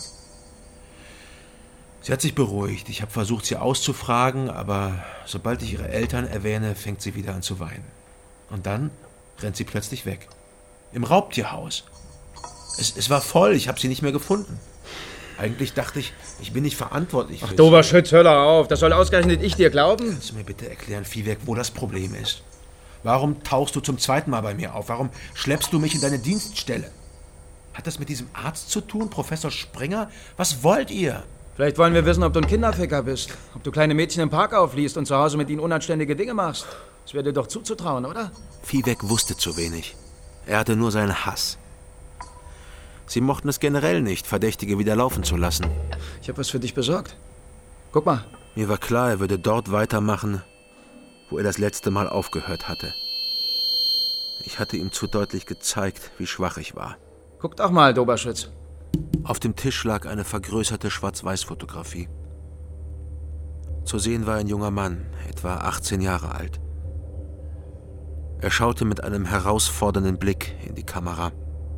Sie hat sich beruhigt. Ich habe versucht, sie auszufragen, aber sobald ich ihre Eltern erwähne, fängt sie wieder an zu weinen. Und dann rennt sie plötzlich weg. Im Raubtierhaus. Es, es war voll, ich habe sie nicht mehr gefunden. Eigentlich dachte ich, ich bin nicht verantwortlich für Ach, Doberschütz, hör doch auf. Das soll ausgerechnet ich dir glauben? Kannst du mir bitte erklären, Viehweg, wo das Problem ist? Warum tauchst du zum zweiten Mal bei mir auf? Warum schleppst du mich in deine Dienststelle? Hat das mit diesem Arzt zu tun, Professor Springer? Was wollt ihr? Vielleicht wollen wir wissen, ob du ein Kinderficker bist. Ob du kleine Mädchen im Park aufliest und zu Hause mit ihnen unanständige Dinge machst. Das wäre dir doch zuzutrauen, oder? Viehweg wusste zu wenig. Er hatte nur seinen Hass. Sie mochten es generell nicht, Verdächtige wieder laufen zu lassen. Ich habe was für dich besorgt. Guck mal. Mir war klar, er würde dort weitermachen, wo er das letzte Mal aufgehört hatte. Ich hatte ihm zu deutlich gezeigt, wie schwach ich war. Guck doch mal, Doberschütz. Auf dem Tisch lag eine vergrößerte Schwarz-Weiß-Fotografie. Zu sehen war ein junger Mann, etwa achtzehn Jahre alt. Er schaute mit einem herausfordernden Blick in die Kamera.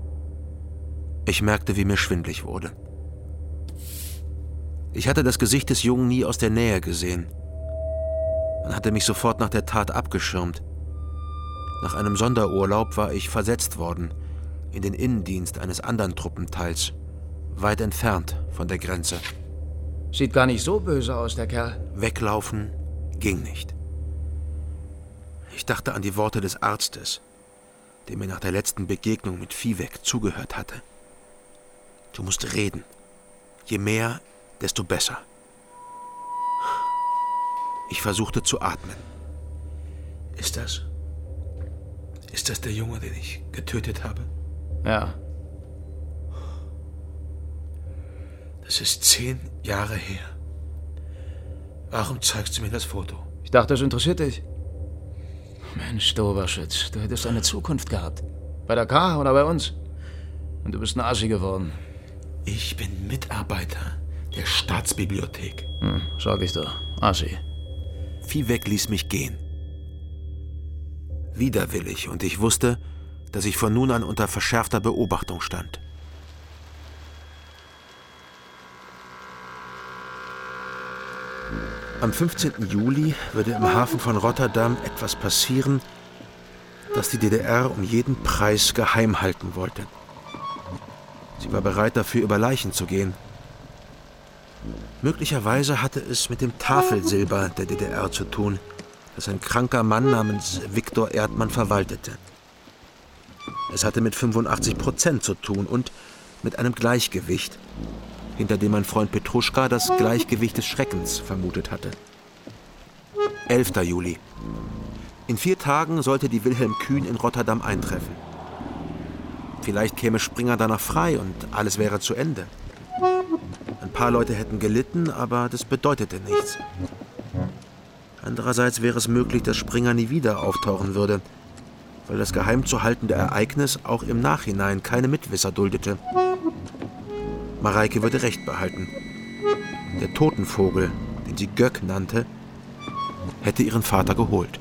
Ich merkte, wie mir schwindlig wurde. Ich hatte das Gesicht des Jungen nie aus der Nähe gesehen. Man hatte mich sofort nach der Tat abgeschirmt. Nach einem Sonderurlaub war ich versetzt worden in den Innendienst eines anderen Truppenteils, weit entfernt von der Grenze. Sieht gar nicht so böse aus, der Kerl. Weglaufen ging nicht. Ich dachte an die Worte des Arztes, der mir nach der letzten Begegnung mit Viehweg zugehört hatte. Du musst reden. Je mehr, desto besser. Ich versuchte zu atmen. Ist das... Ist das der Junge, den ich getötet habe? Ja. Das ist zehn Jahre her. Warum zeigst du mir das Foto? Ich dachte, das interessiert dich. Mensch, Doberschütz, du hättest eine Zukunft gehabt. Bei der K oder bei uns. Und du bist ein Assi geworden. Ich bin Mitarbeiter der Staatsbibliothek. Hm, sag ich doch. Assi. Viehweg ließ mich gehen. Widerwillig, und ich wusste, dass ich von nun an unter verschärfter Beobachtung stand. Am fünfzehnten Juli würde im Hafen von Rotterdam etwas passieren, das die D D R um jeden Preis geheim halten wollte. Sie war bereit dafür, über Leichen zu gehen. Möglicherweise hatte es mit dem Tafelsilber der D D R zu tun, das ein kranker Mann namens Viktor Erdmann verwaltete. Es hatte mit fünfundachtzig Prozent zu tun und mit einem Gleichgewicht, hinter dem mein Freund Petruschka das Gleichgewicht des Schreckens vermutet hatte. elfter Juli. In vier Tagen sollte die Wilhelm Kühn in Rotterdam eintreffen. Vielleicht käme Springer danach frei und alles wäre zu Ende. Ein paar Leute hätten gelitten, aber das bedeutete nichts. Andererseits wäre es möglich, dass Springer nie wieder auftauchen würde, weil das geheim zu haltende Ereignis auch im Nachhinein keine Mitwisser duldete. Mareike würde Recht behalten. Der Totenvogel, den sie Göck nannte, hätte ihren Vater geholt.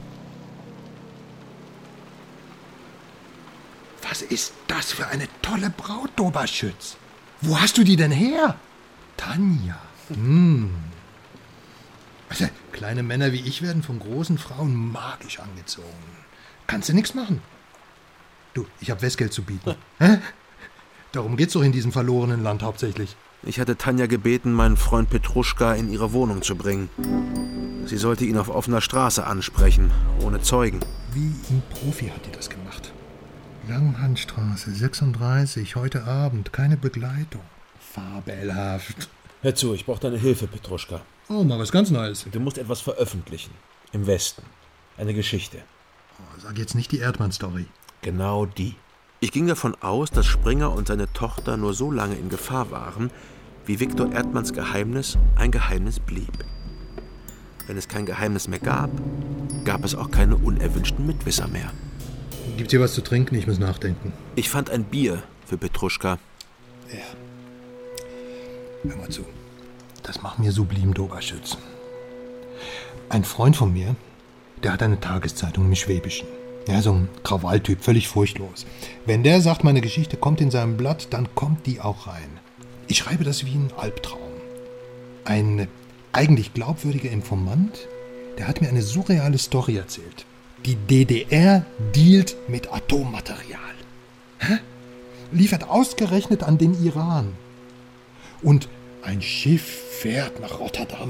Was ist das für eine tolle Braut, Doberschütz? Wo hast du die denn her? Tanja. Hm. Also, kleine Männer wie ich werden von großen Frauen magisch angezogen. Kannst du nichts machen. Du, ich habe Westgeld zu bieten. Hä? Darum geht's doch in diesem verlorenen Land hauptsächlich. Ich hatte Tanja gebeten, meinen Freund Petruschka in ihre Wohnung zu bringen. Sie sollte ihn auf offener Straße ansprechen, ohne Zeugen. Wie ein Profi hat die das gemacht. Langhandstraße, sechsunddreißig, heute Abend, keine Begleitung. Fabelhaft. Hör zu, ich brauche deine Hilfe, Petruschka. Oh, mal was ganz Neues. Du musst etwas veröffentlichen. Im Westen. Eine Geschichte. Oh, sag jetzt nicht die Erdmann-Story. Genau die. Ich ging davon aus, dass Springer und seine Tochter nur so lange in Gefahr waren, wie Viktor Erdmanns Geheimnis ein Geheimnis blieb. Wenn es kein Geheimnis mehr gab, gab es auch keine unerwünschten Mitwisser mehr. Gibt's hier was zu trinken? Ich muss nachdenken. Ich fand ein Bier für Petruschka. Ja. Hör mal zu. Das macht mir sublim, Doberschütz. Ein Freund von mir, der hat eine Tageszeitung im Schwäbischen. Ja, so ein Krawalltyp, völlig furchtlos. Wenn der sagt, meine Geschichte kommt in seinem Blatt, dann kommt die auch rein. Ich schreibe das wie ein Albtraum. Ein eigentlich glaubwürdiger Informant, der hat mir eine surreale Story erzählt. Die D D R dealt mit Atommaterial. Hä? Liefert ausgerechnet an den Iran. Und ein Schiff fährt nach Rotterdam.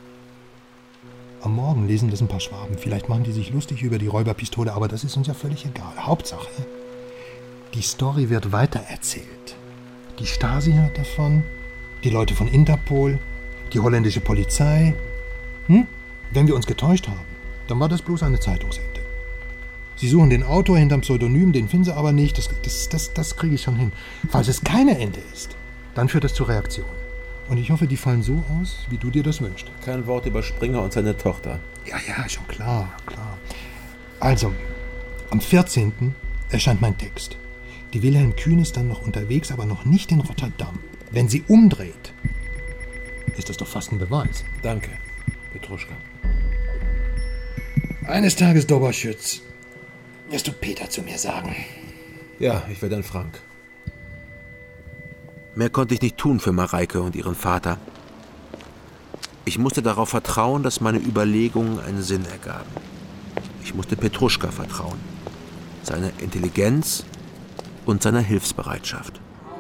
Am Morgen lesen das ein paar Schwaben. Vielleicht machen die sich lustig über die Räuberpistole, aber das ist uns ja völlig egal. Hauptsache, die Story wird weitererzählt. Die Stasi hört davon, die Leute von Interpol, die holländische Polizei. Hm? Wenn wir uns getäuscht haben, dann war das bloß eine Zeitungsente. Sie suchen den Autor hinterm Pseudonym, den finden sie aber nicht. Das, das, das, das kriege ich schon hin. Falls es keine Ente ist, dann führt das zu Reaktionen. Und ich hoffe, die fallen so aus, wie du dir das wünschst. Kein Wort über Springer und seine Tochter. Ja, ja, schon klar, klar. Also, am vierzehnten erscheint mein Text. Die Wilhelm Kühn ist dann noch unterwegs, aber noch nicht in Rotterdam. Wenn sie umdreht, ist das doch fast ein Beweis. Danke, Petruschka. Eines Tages, Doberschütz, wirst du Peter zu mir sagen. Ja, ich werde ein Frank. Mehr konnte ich nicht tun für Mareike und ihren Vater. Ich musste darauf vertrauen, dass meine Überlegungen einen Sinn ergaben. Ich musste Petruschka vertrauen, seiner Intelligenz und seiner Hilfsbereitschaft.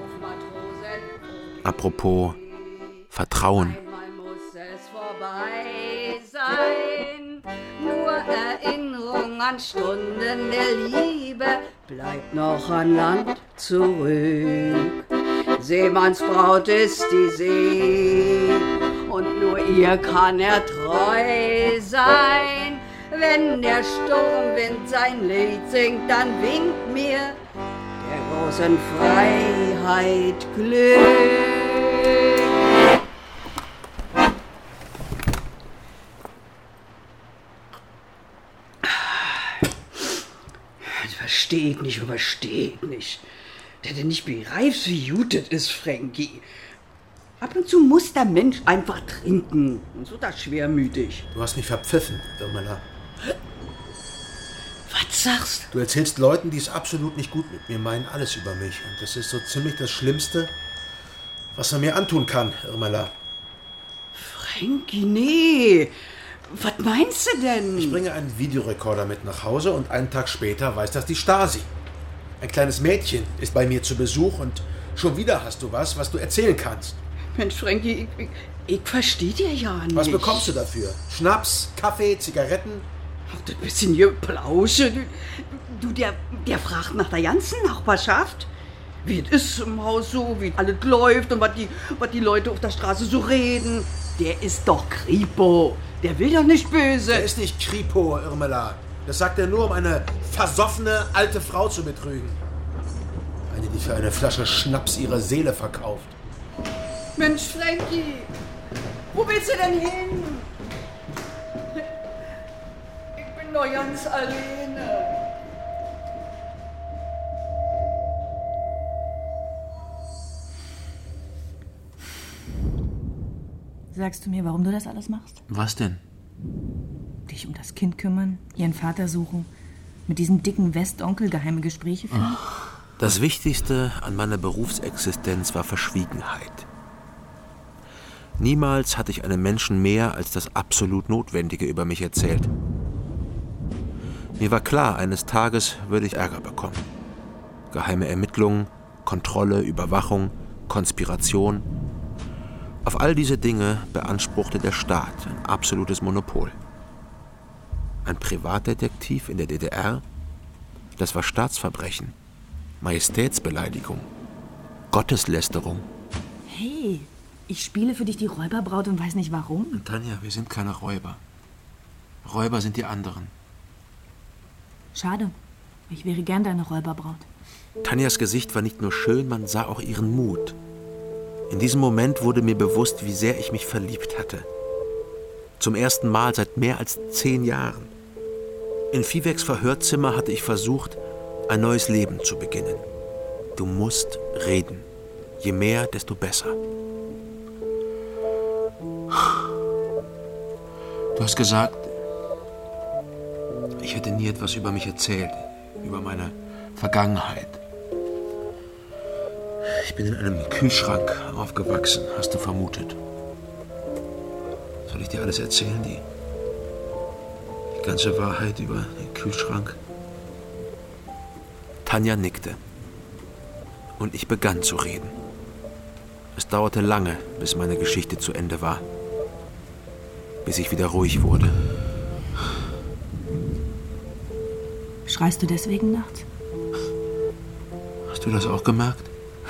Apropos Vertrauen. Einmal muss es vorbei sein. Nur Erinnerung an Stunden der Liebe bleibt noch an Land zurück. Seemannsbraut ist die See und nur ihr kann er treu sein. Wenn der Sturmwind sein Lied singt, dann winkt mir der großen Freiheit Glück. Versteht nicht, versteht nicht. Der denn nicht begreift, wie gut das ist, Frankie. Ab und zu muss der Mensch einfach trinken. Und so das schwermütig. Du hast mich verpfiffen, Irmela. Was sagst du? Du erzählst Leuten, die es absolut nicht gut mit mir meinen, alles über mich. Und das ist so ziemlich das Schlimmste, was man mir antun kann, Irmela. Frankie, nee. Was meinst du denn? Ich bringe einen Videorekorder mit nach Hause und einen Tag später weiß das die Stasi. Ein kleines Mädchen ist bei mir zu Besuch und Schon wieder hast du was, was du erzählen kannst. Mensch, Frankie, ich, ich, ich verstehe dir ja nicht. Was bekommst du dafür? Schnaps, Kaffee, Zigaretten? Ach, das bisschen Geplausche. Du, du der, der fragt nach der ganzen Nachbarschaft. Wie es ist im Haus so, wie alles läuft und was die, was die Leute auf der Straße so reden. Der ist doch Kripo. Der will doch nicht böse. Der ist nicht Kripo, Irmela. Das sagt er nur, um eine versoffene alte Frau zu betrügen. Eine, die für eine Flasche Schnaps ihre Seele verkauft. Mensch, Frankie, wo willst du denn hin? Ich bin doch ganz alleine. Sagst du mir, warum du das alles machst? Was denn? Dich um das Kind kümmern, ihren Vater suchen, mit diesem dicken Westonkel geheime Gespräche führen? Das Wichtigste an meiner Berufsexistenz war Verschwiegenheit. Niemals hatte ich einem Menschen mehr als das absolut Notwendige über mich erzählt. Mir war klar, eines Tages würde ich Ärger bekommen. Geheime Ermittlungen, Kontrolle, Überwachung, Konspiration. Auf all diese Dinge beanspruchte der Staat ein absolutes Monopol. Ein Privatdetektiv in der D D R, das war Staatsverbrechen, Majestätsbeleidigung, Gotteslästerung. Hey, ich spiele für dich die Räuberbraut und weiß nicht warum. Tanja, wir sind keine Räuber. Räuber sind die anderen. Schade, ich wäre gern deine Räuberbraut. Tanjas Gesicht war nicht nur schön, man sah auch ihren Mut. In diesem Moment wurde mir bewusst, wie sehr ich mich verliebt hatte. Zum ersten Mal seit mehr als zehn Jahren. In Viehwecks Verhörzimmer hatte ich versucht, ein neues Leben zu beginnen. Du musst reden. Je mehr, desto besser. Du hast gesagt, ich hätte nie etwas über mich erzählt, über meine Vergangenheit. Ich bin in einem Kühlschrank aufgewachsen, hast du vermutet. Soll ich dir alles erzählen, die, die ganze Wahrheit über den Kühlschrank? Tanja nickte. Und ich begann zu reden. Es dauerte lange, bis meine Geschichte zu Ende war. Bis ich wieder ruhig wurde. Schreist du deswegen nachts? Hast du das auch gemerkt?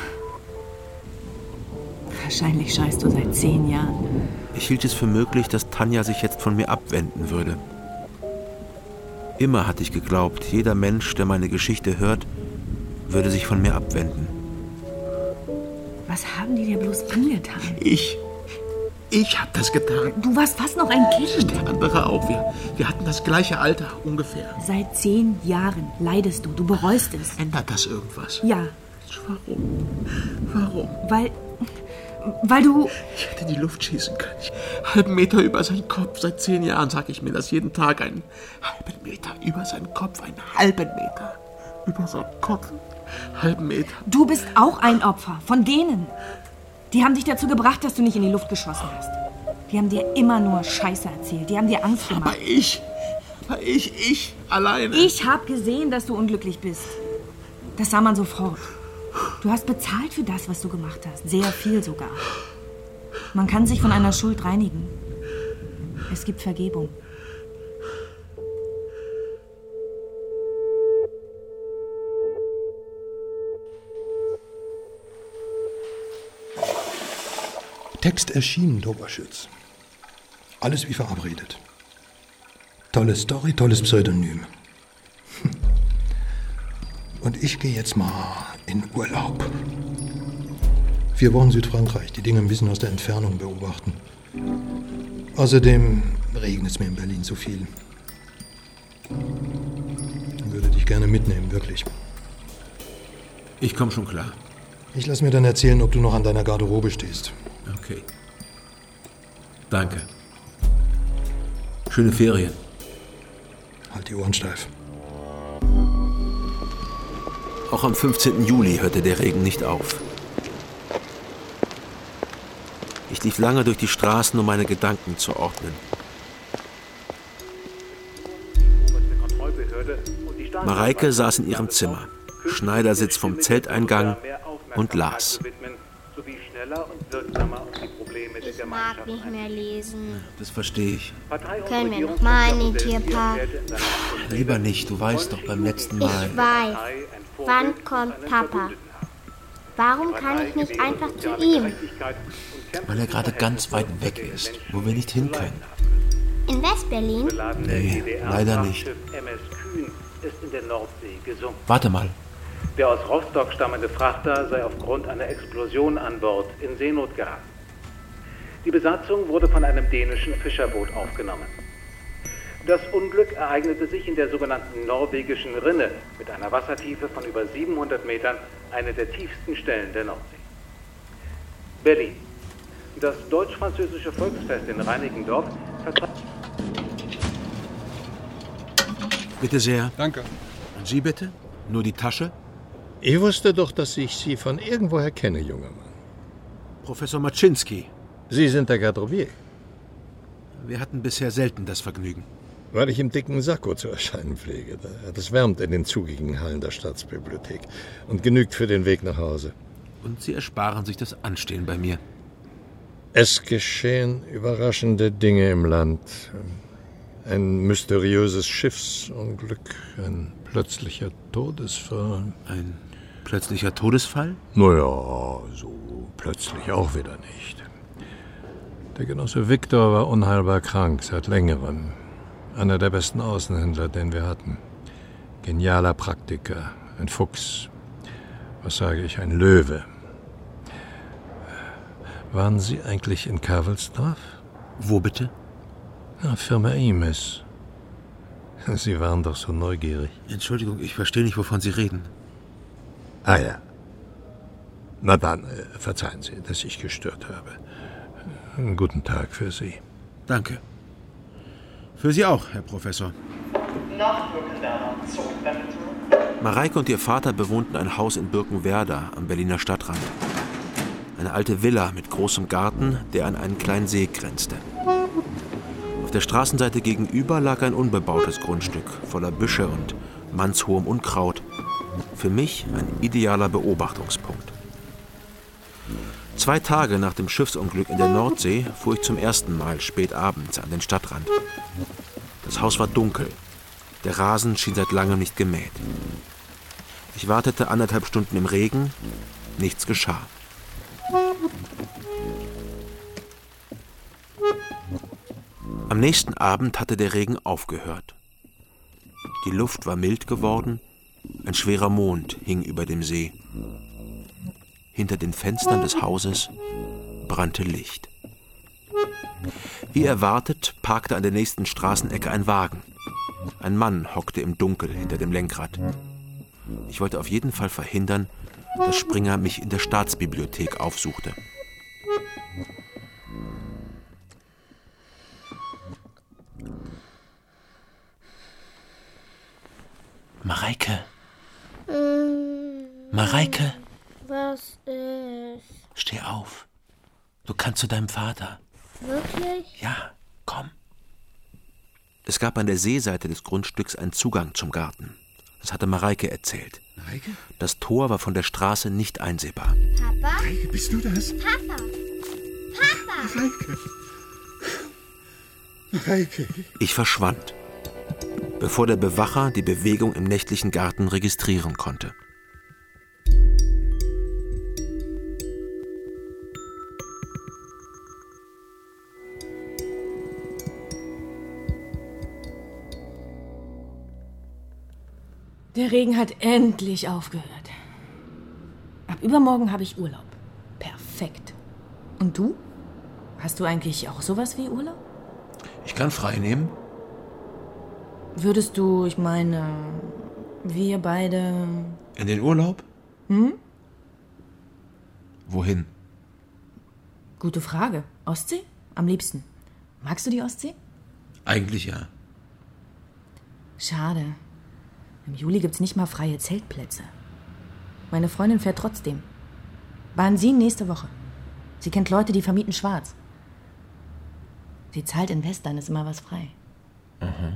Wahrscheinlich schreist du seit zehn Jahren. Ich hielt es für möglich, dass Tanja sich jetzt von mir abwenden würde. Immer hatte ich geglaubt, jeder Mensch, der meine Geschichte hört, würde sich von mir abwenden. Was haben die dir bloß angetan? Ich. Ich hab das getan. Du warst fast noch ein Kind. Der andere auch. Wir, wir hatten das gleiche Alter, ungefähr. Seit zehn Jahren leidest du. Du bereust es. Ändert das irgendwas? Ja. Warum? Warum? Weil... Weil du... Ich hätte in die Luft schießen können. Ich, halben Meter über seinen Kopf. Seit zehn Jahren sage ich mir das jeden Tag. Einen halben Meter über seinen Kopf. Einen halben Meter über seinen Kopf. Halben Meter. Du bist auch ein Opfer von denen. Die haben dich dazu gebracht, dass du nicht in die Luft geschossen hast. Die haben dir immer nur Scheiße erzählt. Die haben dir Angst gemacht. Aber ich... Aber ich, ich alleine... Ich habe gesehen, dass du unglücklich bist. Das sah man sofort. Du hast bezahlt für das, was du gemacht hast. Sehr viel sogar. Man kann sich von einer Schuld reinigen. Es gibt Vergebung. Text erschienen, Doberschütz. Alles wie verabredet. Tolle Story, tolles Pseudonym. Und ich gehe jetzt mal in Urlaub. Vier Wochen Südfrankreich, die Dinge ein bisschen aus der Entfernung beobachten. Außerdem regnet es mir in Berlin zu viel. Ich würde dich gerne mitnehmen, wirklich. Ich komme schon klar. Ich lass mir dann erzählen, ob du noch an deiner Garderobe stehst. Okay. Danke. Schöne Ferien. Halt die Ohren steif. Auch am fünfzehnten Juli hörte der Regen nicht auf. Ich lief lange durch die Straßen, um meine Gedanken zu ordnen. Mareike saß in ihrem Zimmer. Schneidersitz vom Zelteingang, und las. Sowie schneller und wirksamer auf die Probleme der Ich mag nicht mehr lesen. Das verstehe ich. Können wir noch mal in den Tierpark? Lieber nicht, du weißt doch beim letzten Mal. Ich weiß. Wann kommt Papa? Warum kann ich nicht einfach zu ihm? Weil er gerade ganz weit weg ist, wo wir nicht hin können. In West-Berlin? Nee, leider nicht. M S Kühn ist in der Nordsee gesunken. Warte mal. Der aus Rostock stammende Frachter sei aufgrund einer Explosion an Bord in Seenot geraten. Die Besatzung wurde von einem dänischen Fischerboot aufgenommen. Das Unglück ereignete sich in der sogenannten norwegischen Rinne mit einer Wassertiefe von über siebenhundert Metern, eine der tiefsten Stellen der Nordsee. Berlin. Das deutsch-französische Volksfest in Reinickendorf vertrat... Bitte sehr. Danke. Und Sie bitte? Nur die Tasche? Ich wusste doch, dass ich Sie von irgendwoher kenne, junger Mann. Professor Maczynski. Sie sind der Garderobier. Wir hatten bisher selten das Vergnügen. Weil ich im dicken Sakko zu erscheinen pflege. Das wärmt in den zugigen Hallen der Staatsbibliothek und genügt für den Weg nach Hause. Und Sie ersparen sich das Anstehen bei mir. Es geschehen überraschende Dinge im Land. Ein mysteriöses Schiffsunglück, ein plötzlicher Todesfall. Ein plötzlicher Todesfall? Naja, so plötzlich auch wieder nicht. Der Genosse Viktor war unheilbar krank seit längerem. Einer der besten Außenhändler, den wir hatten. Genialer Praktiker, ein Fuchs. Was sage ich, ein Löwe. Waren Sie eigentlich in Kavelsdorf? Wo bitte? Ja, Firma Imes. Sie waren doch so neugierig. Entschuldigung, ich verstehe nicht, wovon Sie reden. Ah ja. Na dann, äh, verzeihen Sie, dass ich gestört habe. Einen guten Tag für Sie. Danke. Für Sie auch, Herr Professor. Nach Birkenwerder zurückwenden. Mareike und ihr Vater bewohnten ein Haus in Birkenwerder am Berliner Stadtrand. Eine alte Villa mit großem Garten, der an einen kleinen See grenzte. Auf der Straßenseite gegenüber lag ein unbebautes Grundstück voller Büsche und mannshohem Unkraut. Für mich ein idealer Beobachtungspunkt. Zwei Tage nach dem Schiffsunglück in der Nordsee fuhr ich zum ersten Mal spät abends an den Stadtrand. Das Haus war dunkel. Der Rasen schien seit langem nicht gemäht. Ich wartete anderthalb Stunden im Regen. Nichts geschah. Am nächsten Abend hatte der Regen aufgehört. Die Luft war mild geworden. Ein schwerer Mond hing über dem See. Hinter den Fenstern des Hauses brannte Licht. Wie erwartet parkte an der nächsten Straßenecke ein Wagen. Ein Mann hockte im Dunkel hinter dem Lenkrad. Ich wollte auf jeden Fall verhindern, dass Springer mich in der Staatsbibliothek aufsuchte. Mareike? Mareike? Was ist? Steh auf. Du kannst zu deinem Vater. Wirklich? Ja, komm. Es gab an der Seeseite des Grundstücks einen Zugang zum Garten. Das hatte Mareike erzählt. Mareike? Das Tor war von der Straße nicht einsehbar. Papa? Mareike, bist du das? Papa! Papa! Mareike! Mareike! Ich verschwand, bevor der Bewacher die Bewegung im nächtlichen Garten registrieren konnte. Der Regen hat endlich aufgehört. Ab übermorgen habe ich Urlaub. Perfekt. Und du? Hast du eigentlich auch sowas wie Urlaub? Ich kann frei nehmen. Würdest du, ich meine, wir beide... In den Urlaub? Hm? Wohin? Gute Frage. Ostsee? Am liebsten. Magst du die Ostsee? Eigentlich ja. Schade. Im Juli gibt's nicht mal freie Zeltplätze. Meine Freundin fährt trotzdem. Bahnsien nächste Woche. Sie kennt Leute, die vermieten schwarz. Sie zahlt in West, dann ist immer was frei. Mhm.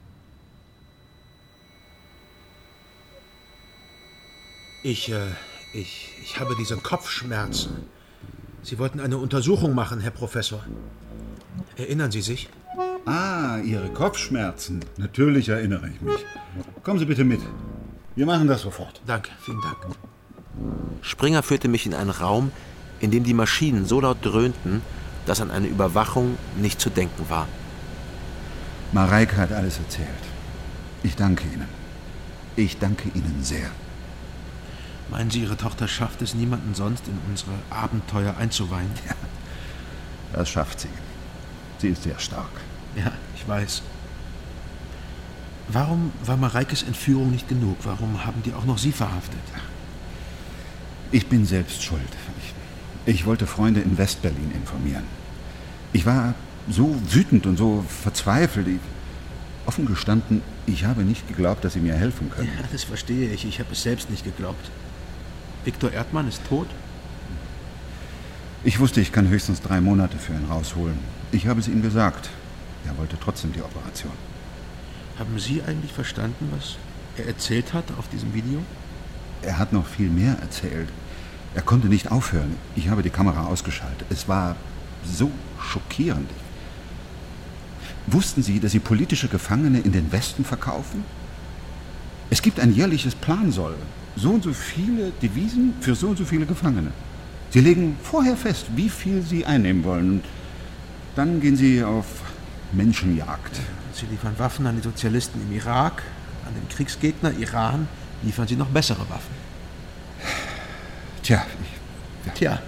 Ich, äh, Ich, ich habe diese Kopfschmerzen. Sie wollten eine Untersuchung machen, Herr Professor. Erinnern Sie sich? Ah, Ihre Kopfschmerzen. Natürlich erinnere ich mich. Kommen Sie bitte mit. Wir machen das sofort. Danke, vielen Dank. Springer führte mich in einen Raum, in dem die Maschinen so laut dröhnten, dass an eine Überwachung nicht zu denken war. Mareike hat alles erzählt. Ich danke Ihnen. Ich danke Ihnen sehr. Meinen Sie, Ihre Tochter schafft es, niemanden sonst in unsere Abenteuer einzuweihen? Ja, das schafft sie. Sie ist sehr stark. Ja, ich weiß. Warum war Mareikes Entführung nicht genug? Warum haben die auch noch Sie verhaftet? Ich bin selbst schuld. Ich, ich wollte Freunde in Westberlin informieren. Ich war so wütend und so verzweifelt. Ich, offen gestanden, ich habe nicht geglaubt, dass Sie mir helfen können. Ja, das verstehe ich. Ich habe es selbst nicht geglaubt. Viktor Erdmann ist tot? Ich wusste, ich kann höchstens drei Monate für ihn rausholen. Ich habe es ihm gesagt. Er wollte trotzdem die Operation. Haben Sie eigentlich verstanden, was er erzählt hat auf diesem Video? Er hat noch viel mehr erzählt. Er konnte nicht aufhören. Ich habe die Kamera ausgeschaltet. Es war so schockierend. Wussten Sie, dass Sie politische Gefangene in den Westen verkaufen? Es gibt ein jährliches Plansoll. So und so viele Devisen für so und so viele Gefangene. Sie legen vorher fest, wie viel Sie einnehmen wollen. Und dann gehen Sie auf Menschenjagd. Sie liefern Waffen an die Sozialisten im Irak, an den Kriegsgegner Iran liefern Sie noch bessere Waffen. Tja, ich... Ja. Tja. Ja.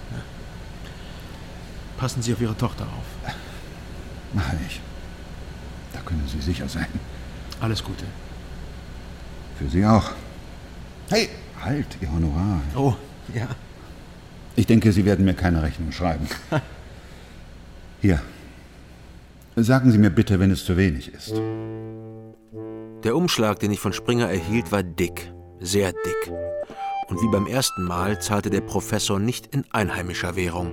Passen Sie auf Ihre Tochter auf. Mache ich. Da können Sie sicher sein. Alles Gute. Für Sie auch. Hey, halt, Ihr Honorar. Oh, ja. Ich denke, Sie werden mir keine Rechnung schreiben. Hier. Sagen Sie mir bitte, wenn es zu wenig ist. Der Umschlag, den ich von Springer erhielt, war dick, sehr dick. Und wie beim ersten Mal zahlte der Professor nicht in einheimischer Währung.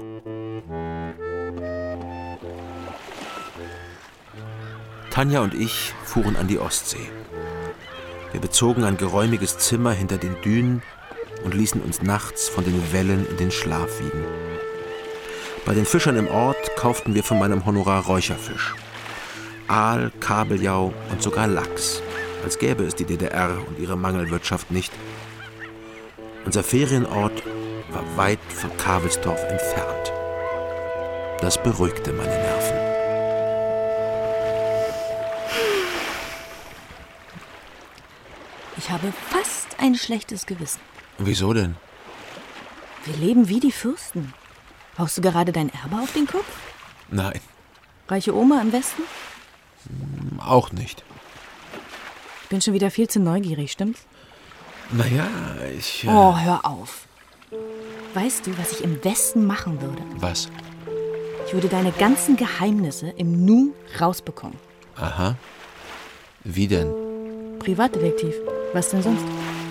Tanja und ich fuhren an die Ostsee. Wir bezogen ein geräumiges Zimmer hinter den Dünen und ließen uns nachts von den Wellen in den Schlaf wiegen. Bei den Fischern im Ort kauften wir von meinem Honorar Räucherfisch. Aal, Kabeljau und sogar Lachs, als gäbe es die D D R und ihre Mangelwirtschaft nicht. Unser Ferienort war weit von Kavelsdorf entfernt. Das beruhigte meine Nerven. Ich habe fast ein schlechtes Gewissen. Wieso denn? Wir leben wie die Fürsten. Haust du gerade dein Erbe auf den Kopf? Nein. Reiche Oma im Westen? Auch nicht. Ich bin schon wieder viel zu neugierig, stimmt's? Naja, ich... Äh oh, hör auf. Weißt du, was ich im Westen machen würde? Was? Ich würde deine ganzen Geheimnisse im Nu rausbekommen. Aha. Wie denn? Privatdetektiv. Was denn sonst?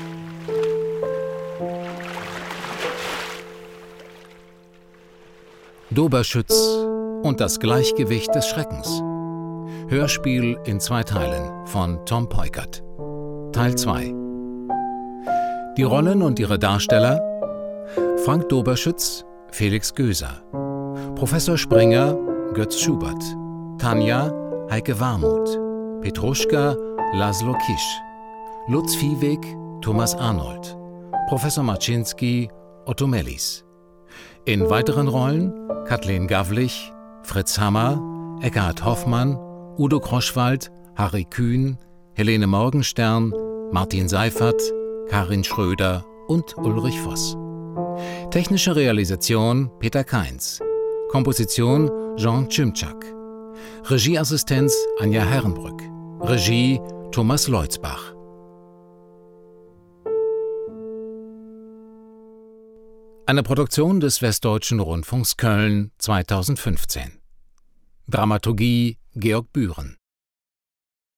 Doberschütz und das Gleichgewicht des Schreckens. Hörspiel in zwei Teilen von Tom Peukert. Teil zwei. Die Rollen und ihre Darsteller: Frank Doberschütz, Felix Göser, Professor Springer, Götz Schubert, Tanja, Heike Warmuth, Petruschka, Laszlo Kisch, Lutz Viehweg, Thomas Arnold, Professor Marczynski, Otto Mellis. In weiteren Rollen Kathleen Gavlich, Fritz Hammer, Eckhard Hoffmann, Udo Kroschwald, Harry Kühn, Helene Morgenstern, Martin Seifert, Karin Schröder und Ulrich Voss. Technische Realisation Peter Kainz. Komposition Jean Tschimczak. Regieassistenz Anja Herrenbrück. Regie Thomas Leutzbach. Eine Produktion des Westdeutschen Rundfunks Köln zweitausendfünfzehn. Dramaturgie Georg Bühren.